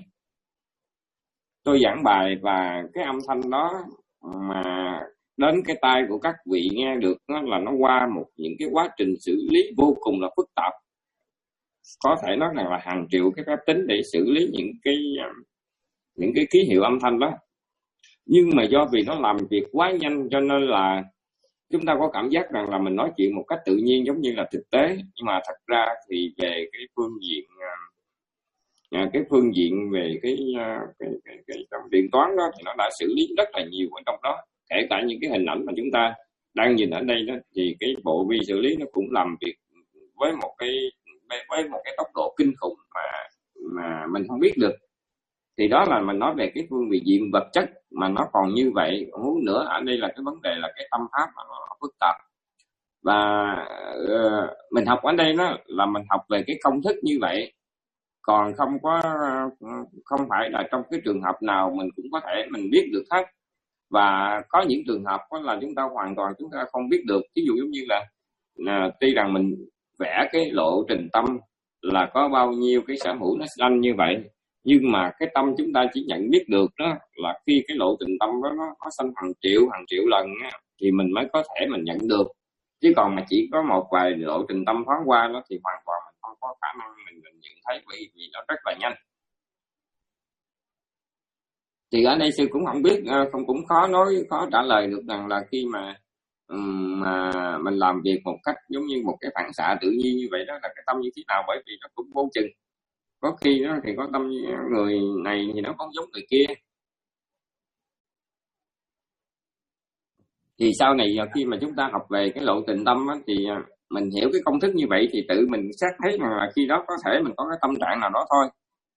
tôi giảng bài và cái âm thanh đó mà đến cái tai của các vị nghe được đó là nó qua một những cái quá trình xử lý vô cùng là phức tạp, có thể nói rằng là hàng triệu cái phép tính để xử lý những cái những cái ký hiệu âm thanh đó. Nhưng mà do vì nó làm việc quá nhanh cho nên là chúng ta có cảm giác rằng là mình nói chuyện một cách tự nhiên giống như là thực tế, nhưng mà thật ra thì về cái phương diện cái phương diện về cái cái, cái, cái trong điện toán đó thì nó đã xử lý rất là nhiều ở trong đó, kể cả những cái hình ảnh mà chúng ta đang nhìn ở đây đó thì cái bộ vi xử lý nó cũng làm việc với một cái với một cái tốc độ kinh khủng mà mà mình không biết được. Thì đó là mình nói về cái phương diện vật chất mà nó còn như vậy. Muốn nữa ở đây là cái vấn đề là cái tâm pháp mà nó phức tạp, và uh, mình học ở đây đó là mình học về cái công thức như vậy, còn không có không phải là trong cái trường hợp nào mình cũng có thể mình biết được hết. Và có những trường hợp đó là chúng ta hoàn toàn chúng ta không biết được. Ví dụ giống như là à, tuy rằng mình vẽ cái lộ trình tâm là có bao nhiêu cái sở hữu nó sanh như vậy, nhưng mà cái tâm chúng ta chỉ nhận biết được đó là khi cái lộ trình tâm đó nó có sanh hàng triệu hàng triệu lần á, thì mình mới có thể mình nhận được. Chứ còn mà chỉ có một vài lộ trình tâm thoáng qua đó thì hoàn toàn mình không có khả năng mình, mình nhận thấy, bởi vì nó rất là nhanh. Thì ở đây sư cũng không biết, không cũng khó nói, khó trả lời được rằng là khi mà mà mình làm việc một cách giống như một cái phản xạ tự nhiên như vậy đó là cái tâm như thế nào, bởi vì nó cũng vô chừng. Có khi đó thì có tâm người này thì nó không giống người kia. Thì sau này khi mà chúng ta học về cái lộ trình tâm á, thì mình hiểu cái công thức như vậy thì tự mình xét thấy rằng là khi đó có thể mình có cái tâm trạng nào đó thôi.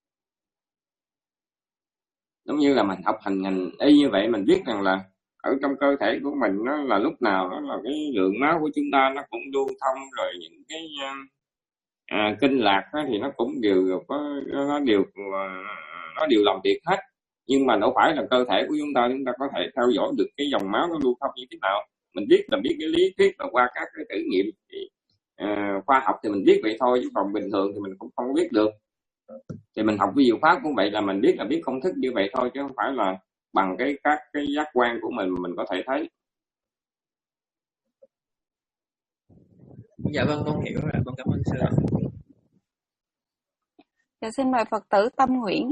Giống như là mình học hành ngành y như vậy, mình biết rằng là ở trong cơ thể của mình nó là lúc nào đó là cái lượng máu của chúng ta nó cũng lưu thông, rồi những cái à, kinh lạc đó, thì nó cũng đều có nó đều nó đều làm việc hết. Nhưng mà đâu phải là cơ thể của chúng ta chúng ta có thể theo dõi được cái dòng máu nó lưu thông như thế nào. Mình biết là biết cái lý thuyết và qua các cái thử nghiệm thì à, khoa học thì mình biết vậy thôi, chứ còn bình thường thì mình cũng không biết được. Thì mình học vi diệu pháp cũng vậy, là mình biết là biết công thức như vậy thôi, chứ không phải là bằng cái các cái giác quan của mình mình có thể thấy. Dạ vâng, con hiểu rồi, con cảm ơn sư. Dạ xin mời Phật tử Tâm Nguyễn.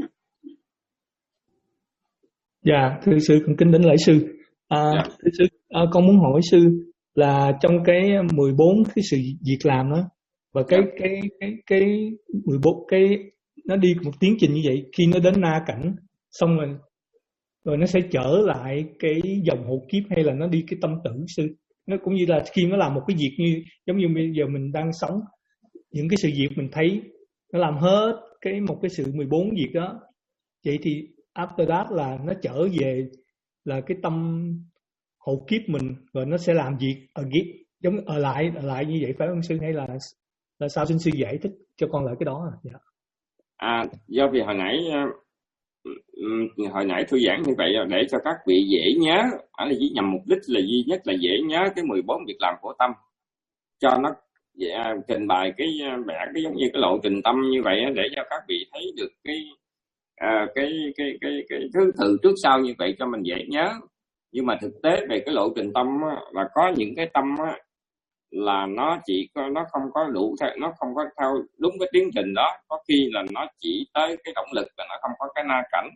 Dạ thưa sư, con kính đảnh lễ sư. À, dạ. Thưa sư, à, con muốn hỏi sư là trong cái mười bốn cái sự việc làm đó và cái dạ. cái cái cái mười bốn cái nó đi một tiến trình như vậy, khi nó đến na cảnh xong rồi rồi nó sẽ trở lại cái dòng hộ kiếp, hay là nó đi cái tâm tử sư? Nó cũng như là khi nó làm một cái việc như giống như bây giờ mình đang sống, những cái sự việc mình thấy nó làm hết cái một cái sự mười bốn việc đó, vậy thì after that là nó trở về là cái tâm hộ kiếp mình, rồi nó sẽ làm việc ở again, giống ở lại ở lại như vậy phải không sư, hay là là sao xin sư giải thích cho con lại cái đó? À, dạ. À, do vì hồi nãy hồi nãy tôi giảng như vậy để cho các vị dễ nhớ, ở đây chỉ nhằm mục đích là duy nhất là dễ nhớ cái mười bốn việc làm của tâm, cho nó trình bày cái vẽ cái giống như cái lộ trình tâm như vậy để cho các vị thấy được cái à, cái, cái cái cái thứ tự trước sau như vậy cho mình dễ nhớ. Nhưng mà thực tế về cái lộ trình tâm á, là có những cái tâm á, là nó chỉ có nó không có đủ theo, nó không có theo đúng cái tiến trình đó, có khi là nó chỉ tới cái động lực và nó không có cái na cảnh.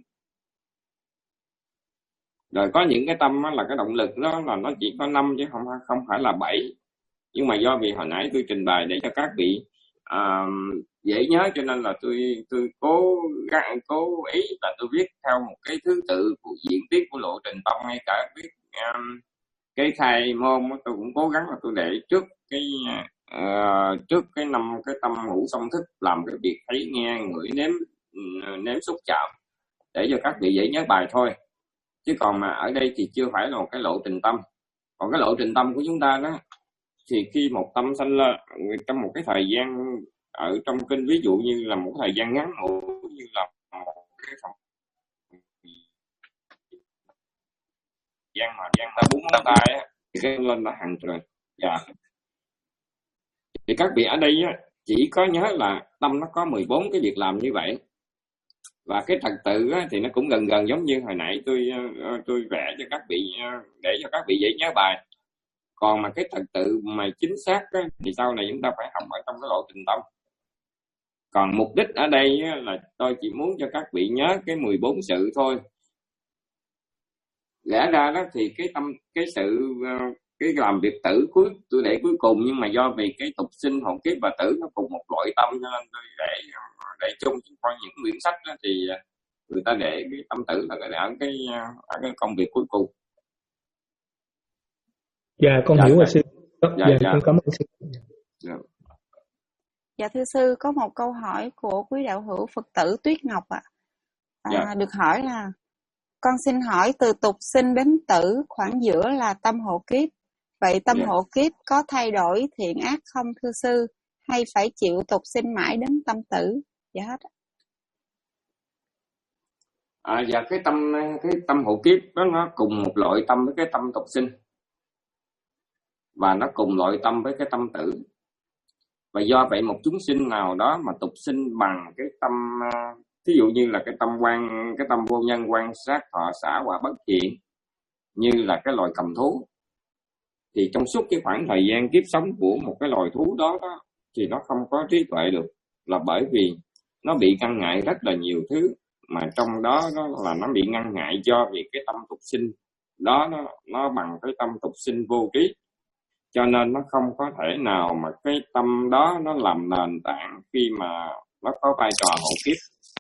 Rồi có những cái tâm á, là cái động lực đó là nó chỉ có năm chứ không không phải là bảy. Nhưng mà do vì hồi nãy tôi trình bày để cho các vị uh, dễ nhớ, cho nên là tôi tôi cố gắng cố ý là tôi viết theo một cái thứ tự của diễn tiết của lộ trình tâm, ngay cả viết um, cái khai môn tôi cũng cố gắng là tôi để trước cái uh, trước cái năm cái tâm ngũ song thức, làm cái việc thấy nghe ngửi nếm nếm xúc chạm để cho các vị dễ nhớ bài thôi. Chứ còn mà ở đây thì chưa phải là một cái lộ trình tâm. Còn cái lộ trình tâm của chúng ta đó, thì khi một tâm sanh lên trong một cái thời gian ở trong kinh, ví dụ như là một thời gian ngắn ngủi như là một cái thời gian mà gian ta bốn ngón tay á, thì cái lên đã hằng rồi. Dạ. Thì các vị ở đây á, chỉ có nhớ là tâm nó có mười bốn cái việc làm như vậy. Và cái trật tự á, thì nó cũng gần gần giống như hồi nãy tôi tôi vẽ cho các vị để cho các vị dễ nhớ bài. Còn mà cái trật tự mà chính xác á, thì sau này chúng ta phải học ở trong cái lộ trình tâm. Còn mục đích ở đây á, là tôi chỉ muốn cho các vị nhớ cái mười bốn sự thôi. Lẽ ra đó thì cái tâm cái sự cái làm việc tử cuối tôi để cuối cùng, nhưng mà do vì cái tục sinh hồn kiếp và tử nó cùng một loại tâm cho nên tôi để để chung. Coi những quyển sách đó thì người ta để cái tâm tử là ở cái ở cái công việc cuối cùng. Dạ con dạ, hiểu rồi sư. Dạ, dạ, dạ. Con cảm ơn sư. Dạ. Dạ thưa sư, có một câu hỏi của quý đạo hữu Phật tử Tuyết Ngọc ạ. À. À, dạ. Được hỏi là con xin hỏi từ tục sinh đến tử khoảng giữa là tâm hộ kiếp. Vậy tâm dạ. hộ kiếp có thay đổi thiện ác không thưa sư? Hay phải chịu tục sinh mãi đến tâm tử? Dạ hết. À, dạ cái tâm cái tâm hộ kiếp đó nó cùng một loại tâm với cái tâm tục sinh. Và nó cùng loại tâm với cái tâm tử. Và do vậy một chúng sinh nào đó mà tục sinh bằng cái tâm, ví dụ như là cái tâm quan, cái tâm vô nhân quan sát thọ xả quả bất thiện, như là cái loài cầm thú, thì trong suốt cái khoảng thời gian kiếp sống của một cái loài thú đó, đó thì nó không có trí tuệ được, là bởi vì nó bị ngăn ngại rất là nhiều thứ, mà trong đó, đó là nó bị ngăn ngại do vì cái tâm tục sinh đó nó, nó bằng cái tâm tục sinh vô trí. Cho nên nó không có thể nào mà cái tâm đó nó làm nền tảng khi mà nó có vai trò hộ kiếp.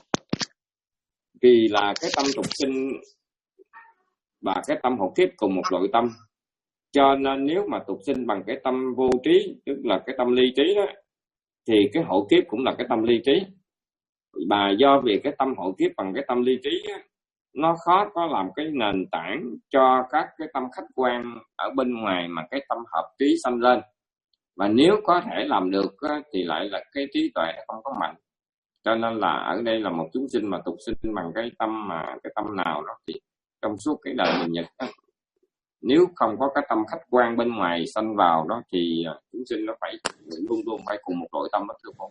Vì là cái tâm tục sinh và cái tâm hộ kiếp cùng một loại tâm. Cho nên nếu mà tục sinh bằng cái tâm vô trí, tức là cái tâm ly trí đó, thì cái hộ kiếp cũng là cái tâm ly trí. Mà do vì cái tâm hộ kiếp bằng cái tâm ly trí đó, nó khó có làm cái nền tảng cho các cái tâm khách quan ở bên ngoài mà cái tâm hợp trí sanh lên. Và nếu có thể làm được thì lại là cái trí tuệ không có mạnh. Cho nên là ở đây là một chúng sinh mà tục sinh bằng cái tâm mà cái tâm nào đó thì trong suốt cái đời mình nhật đó, nếu không có cái tâm khách quan bên ngoài sanh vào đó thì chúng sinh nó phải luôn luôn phải cùng một nội tâm đó thưa cô.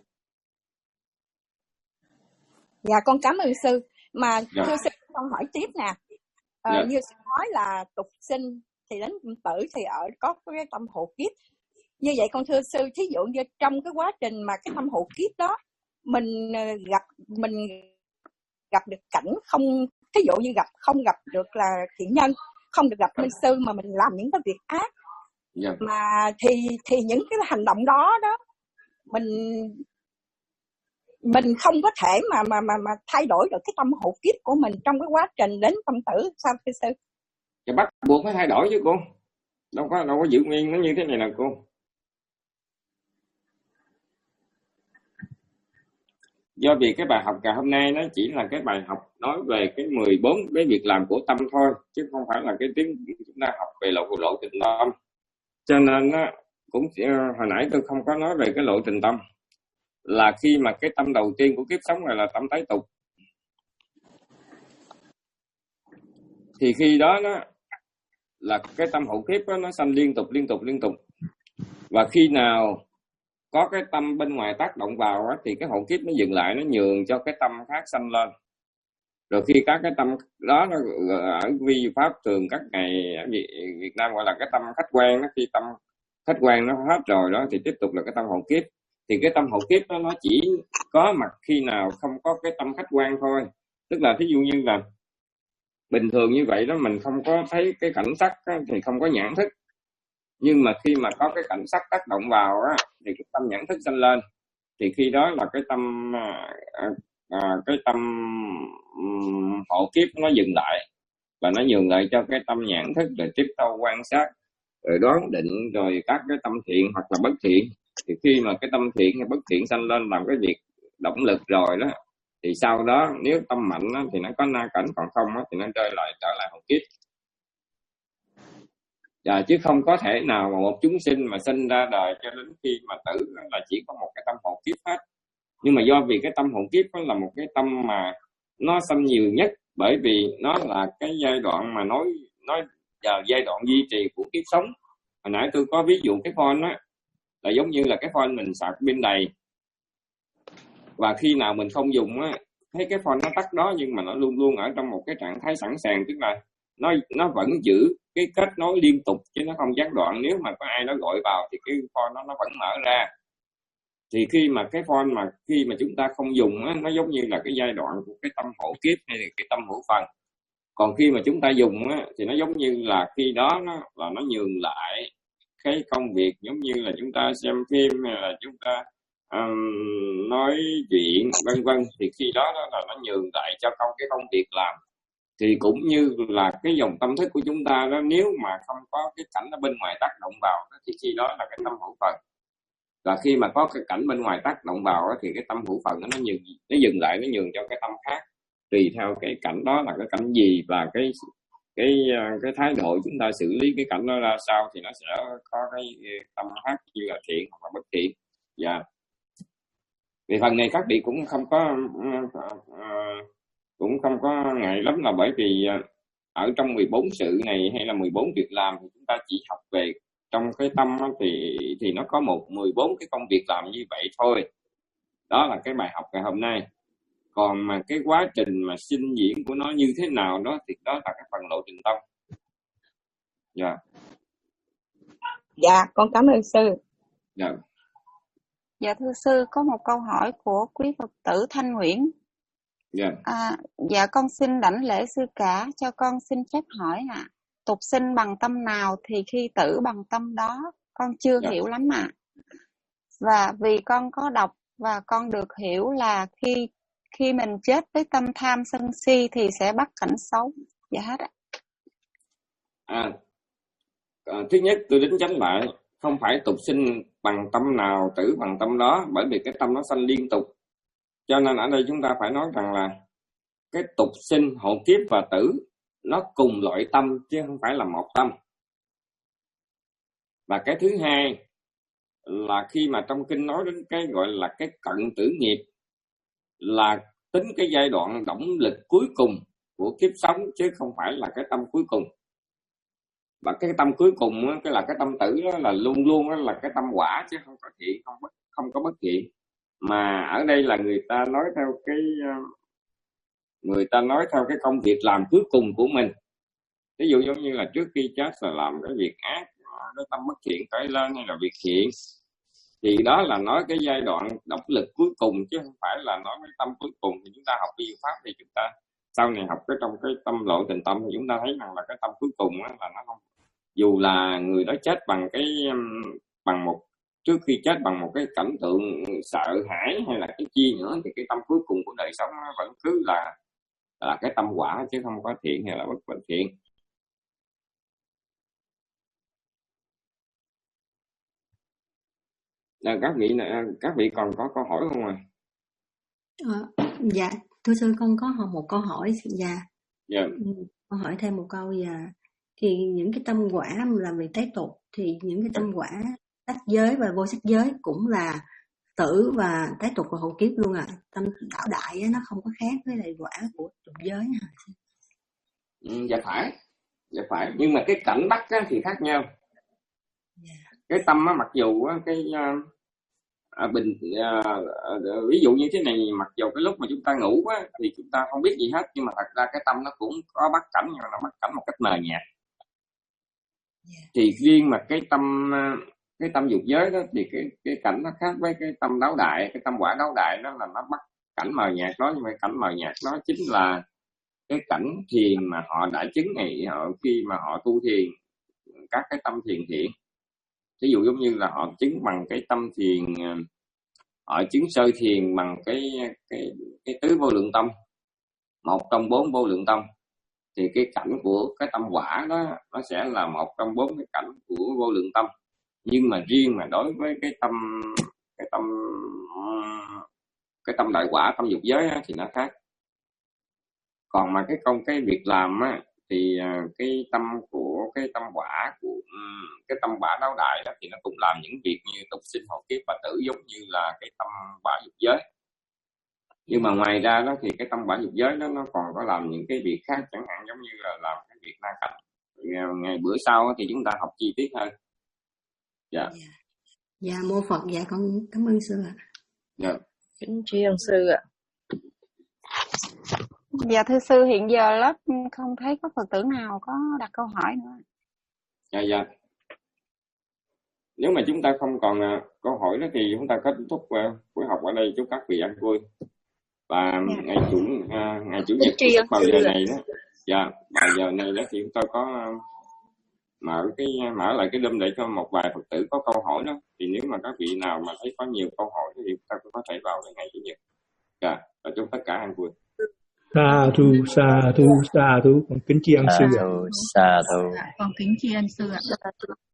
Dạ con cảm ơn sư. Mà dạ. thưa sư con hỏi tiếp nè. À, dạ. Như sư nói là tục sinh thì đến tử thì ở có cái tâm hộ kiếp. Như vậy con thưa sư, thí dụ như trong cái quá trình mà cái tâm hộ kiếp đó mình gặp mình gặp được cảnh không, thí dụ như gặp không gặp được là thiện nhân, không được gặp minh sư mà mình làm những cái việc ác, yeah. mà thì thì những cái hành động đó đó mình mình không có thể mà mà mà mà thay đổi được cái tâm hộ kiếp của mình trong cái quá trình đến tâm tử sao thưa sư? Thì bắt buộc phải thay đổi chứ cô, đâu có đâu có giữ nguyên nó như thế này nào cô. Do vì cái bài học ngày hôm nay nó chỉ là cái bài học nói về cái mười bốn cái việc làm của tâm thôi, chứ không phải là cái tiếng chúng ta học về lộ lộ trình tâm. Cho nên nó cũng hồi nãy tôi không có nói về cái lộ trình tâm, là khi mà cái tâm đầu tiên của kiếp sống này là tâm tái tục, thì khi đó nó là cái tâm hậu kiếp đó, nó sanh liên tục liên tục liên tục, và khi nào có cái tâm bên ngoài tác động vào đó, thì cái hậu kiếp nó dừng lại, nó nhường cho cái tâm khác sanh lên. Rồi khi các cái tâm đó nó ở vi pháp thường các ngày ở Việt Nam gọi là cái tâm khách quan đó, khi tâm khách quan nó hết rồi đó thì tiếp tục là cái tâm hậu kiếp. Thì cái tâm hậu kiếp đó nó chỉ có mặt khi nào không có cái tâm khách quan thôi. Tức là thí dụ như là bình thường như vậy đó, mình không có thấy cái cảnh sắc đó, thì không có nhãn thức. Nhưng mà khi mà có cái cảnh sắc tác động vào đó, thì cái tâm nhãn thức sanh lên. Thì khi đó là cái tâm à, à, cái tâm um, hộ kiếp nó dừng lại, và nó nhường lại cho cái tâm nhãn thức để tiếp tục quan sát. rồi đoán định, rồi các cái tâm thiện hoặc là bất thiện. Thì khi mà cái tâm thiện hay bất thiện sanh lên làm cái việc động lực rồi đó, thì sau đó nếu tâm mạnh đó, thì nó có na cảnh, còn không đó, thì nó rơi lại trở lại hồn kiếp. Dạ, chứ không có thể nào mà một chúng sinh mà sinh ra đời cho đến khi mà tử là chỉ có một cái tâm hồn kiếp hết. Nhưng mà do vì cái tâm hồn kiếp đó là một cái tâm mà nó sanh nhiều nhất, bởi vì nó là cái giai đoạn mà nói nói là giai đoạn duy trì của kiếp sống. Hồi nãy tôi có ví dụ cái phone á, là giống như là cái phone mình sạc pin đầy, và khi nào mình không dùng á, thấy cái phone nó tắt đó, nhưng mà nó luôn luôn ở trong một cái trạng thái sẵn sàng, tức là nó nó vẫn giữ cái kết nối liên tục chứ nó không gián đoạn. Nếu mà có ai đó gọi vào thì cái phone nó nó vẫn mở ra. Thì khi mà cái phone mà khi mà chúng ta không dùng á, nó giống như là cái giai đoạn của cái tâm hộ kiếp hay là cái tâm hữu phần. Còn khi mà chúng ta dùng á, thì nó giống như là khi đó nó là nó nhường lại cái công việc, giống như là chúng ta xem phim hay là chúng ta um, nói chuyện vân vân. Thì khi đó là nó nhường lại cho công cái công việc làm. Thì cũng như là cái dòng tâm thức của chúng ta đó, nếu mà không có cái cảnh ở bên ngoài tác động vào thì khi đó là cái tâm hữu phần. Và khi mà có cái cảnh bên ngoài tác động vào thì cái tâm hữu phần nó nhường, nó dừng lại, nó nhường cho cái tâm khác, tùy theo cái cảnh đó là cái cảnh gì và cái cái cái thái độ chúng ta xử lý cái cảnh đó ra sao, thì nó sẽ có cái tâm khác như là thiện hoặc là bất thiện. Dạ. Vì phần này các vị cũng không có cũng không có ngại lắm, là bởi vì ở trong mười bốn sự này hay là mười bốn việc làm thì chúng ta chỉ học về trong cái tâm thì thì nó có một mười bốn cái công việc làm như vậy thôi. Đó là cái bài học ngày hôm nay. Còn mà cái quá trình mà sinh diễn của nó như thế nào đó thì đó là cái phần lộ trình tâm. Dạ. Dạ, con cảm ơn sư. Dạ. Dạ thưa sư, có một câu hỏi của quý Phật tử Thanh Nguyễn. Dạ. À, dạ con xin đảnh lễ sư cả, cho con xin phép hỏi ạ. À, tục sinh bằng tâm nào thì khi tử bằng tâm đó, con chưa dạ. hiểu lắm ạ. À. Và vì con có đọc và con được hiểu là khi khi mình chết với tâm tham sân si thì sẽ bắt cảnh xấu. Dạ hết ạ. À, à, thứ nhất tôi đính chánh lại, không phải tục sinh bằng tâm nào tử bằng tâm đó, bởi vì cái tâm nó sanh liên tục. Cho nên ở đây chúng ta phải nói rằng là cái tục sinh, hộ kiếp và tử nó cùng loại tâm chứ không phải là một tâm. Và cái thứ hai là khi mà trong kinh nói đến cái gọi là cái cận tử nghiệp, là tính cái giai đoạn động lực cuối cùng của kiếp sống chứ không phải là cái tâm cuối cùng. Và cái tâm cuối cùng đó, cái là cái tâm tử đó, là luôn luôn đó là cái tâm quả chứ không có thiện, không bất, không có bất thiện. Mà ở đây là người ta nói theo cái người ta nói theo cái công việc làm cuối cùng của mình. Ví dụ giống như là trước khi chết là làm cái việc ác, cái tâm bất thiện tới lên, hay là việc thiện, thì đó là nói cái giai đoạn động lực cuối cùng chứ không phải là nói cái tâm cuối cùng. Thì chúng ta học diệu pháp thì chúng ta sau này học cái trong cái tâm lộ trình tâm thì chúng ta thấy rằng là cái tâm cuối cùng là nó không, dù là người đó chết bằng cái bằng một trước khi chết bằng một cái cảnh tượng sợ hãi hay là cái chi nữa, thì cái tâm cuối cùng của đời sống nó vẫn cứ là là cái tâm quả chứ không có thiện hay là bất bất thiện. À, các vị này, các vị còn có câu hỏi không ạ? À? À, dạ thưa sư, con có một câu hỏi. Dạ. Dạ. Con hỏi thêm một câu. Dạ. Thì những cái tâm quả làm việc tế tục, thì những cái tâm quả sắc giới và vô sắc giới cũng là tử và tế tục và hộ kiếp luôn à? Tâm đạo đại nó không có khác với lại quả của tục giới hả? Ừ, dạ phải, dạ phải. Nhưng mà cái cảnh bắt thì khác nhau. Yeah. Cái tâm á, mặc dù á, cái à, bình à, à, ví dụ như thế này, mặc dù cái lúc mà chúng ta ngủ á, thì chúng ta không biết gì hết, nhưng mà thật ra cái tâm nó cũng có bắt cảnh, nhưng mà nó bắt cảnh một cách mờ nhạt. Yeah. Thì riêng mà cái tâm cái tâm dục giới đó thì cái cái cảnh nó khác với cái tâm đáo đại. Cái tâm quả đáo đại đó là nó bắt cảnh mờ nhạt đó, nhưng mà cảnh mờ nhạt đó chính là cái cảnh thiền mà họ đã chứng này, họ khi mà họ tu thiền các cái tâm thiền thiện. Ví dụ giống như là họ chứng bằng cái tâm thiền, họ chứng sơ thiền bằng cái cái cái tứ vô lượng tâm, một trong bốn vô lượng tâm, thì cái cảnh của cái tâm quả đó nó sẽ là một trong bốn cái cảnh của vô lượng tâm. Nhưng mà riêng mà đối với cái tâm cái tâm cái tâm đại quả, tâm dục giới á, thì nó khác. Còn mà cái công cái việc làm á, thì cái tâm của cái tâm quả của cái tâm quả đáo đại đó, thì nó cũng làm những việc như tục sinh hộ kiếp và tử, giống như là cái tâm quả dục giới. Nhưng mà ngoài ra đó thì cái tâm quả dục giới đó nó còn có làm những cái việc khác, chẳng hạn giống như là làm cái việc na cảnh. Ngày bữa sau thì chúng ta học chi tiết hơn. Dạ. Yeah. Dạ mô Phật. Dạ con cảm ơn sư ạ. Dạ. Kính tri ân sư ạ. Dạ thưa sư, hiện giờ lớp không thấy có Phật tử nào có đặt câu hỏi nữa. Dạ dạ. Nếu mà chúng ta không còn uh, câu hỏi đó thì chúng ta kết thúc uh, buổi học ở đây. Chúc các vị ăn vui. Và yeah. ngày chủ uh, ngày chủ nhật bao giờ này đó, dạ bao giờ này đó thì chúng tôi có uh, mở cái mở lại cái room để cho một vài Phật tử có câu hỏi đó. Thì nếu mà các vị nào mà thấy có nhiều câu hỏi thì chúng ta cũng có thể vào cái ngày chủ nhật. Dạ, và chúc tất cả ăn vui. Sa thu, sa thu, sa thu. Con kính tri ân sư ạ. Sa thu. Con kính tri ân sư ạ.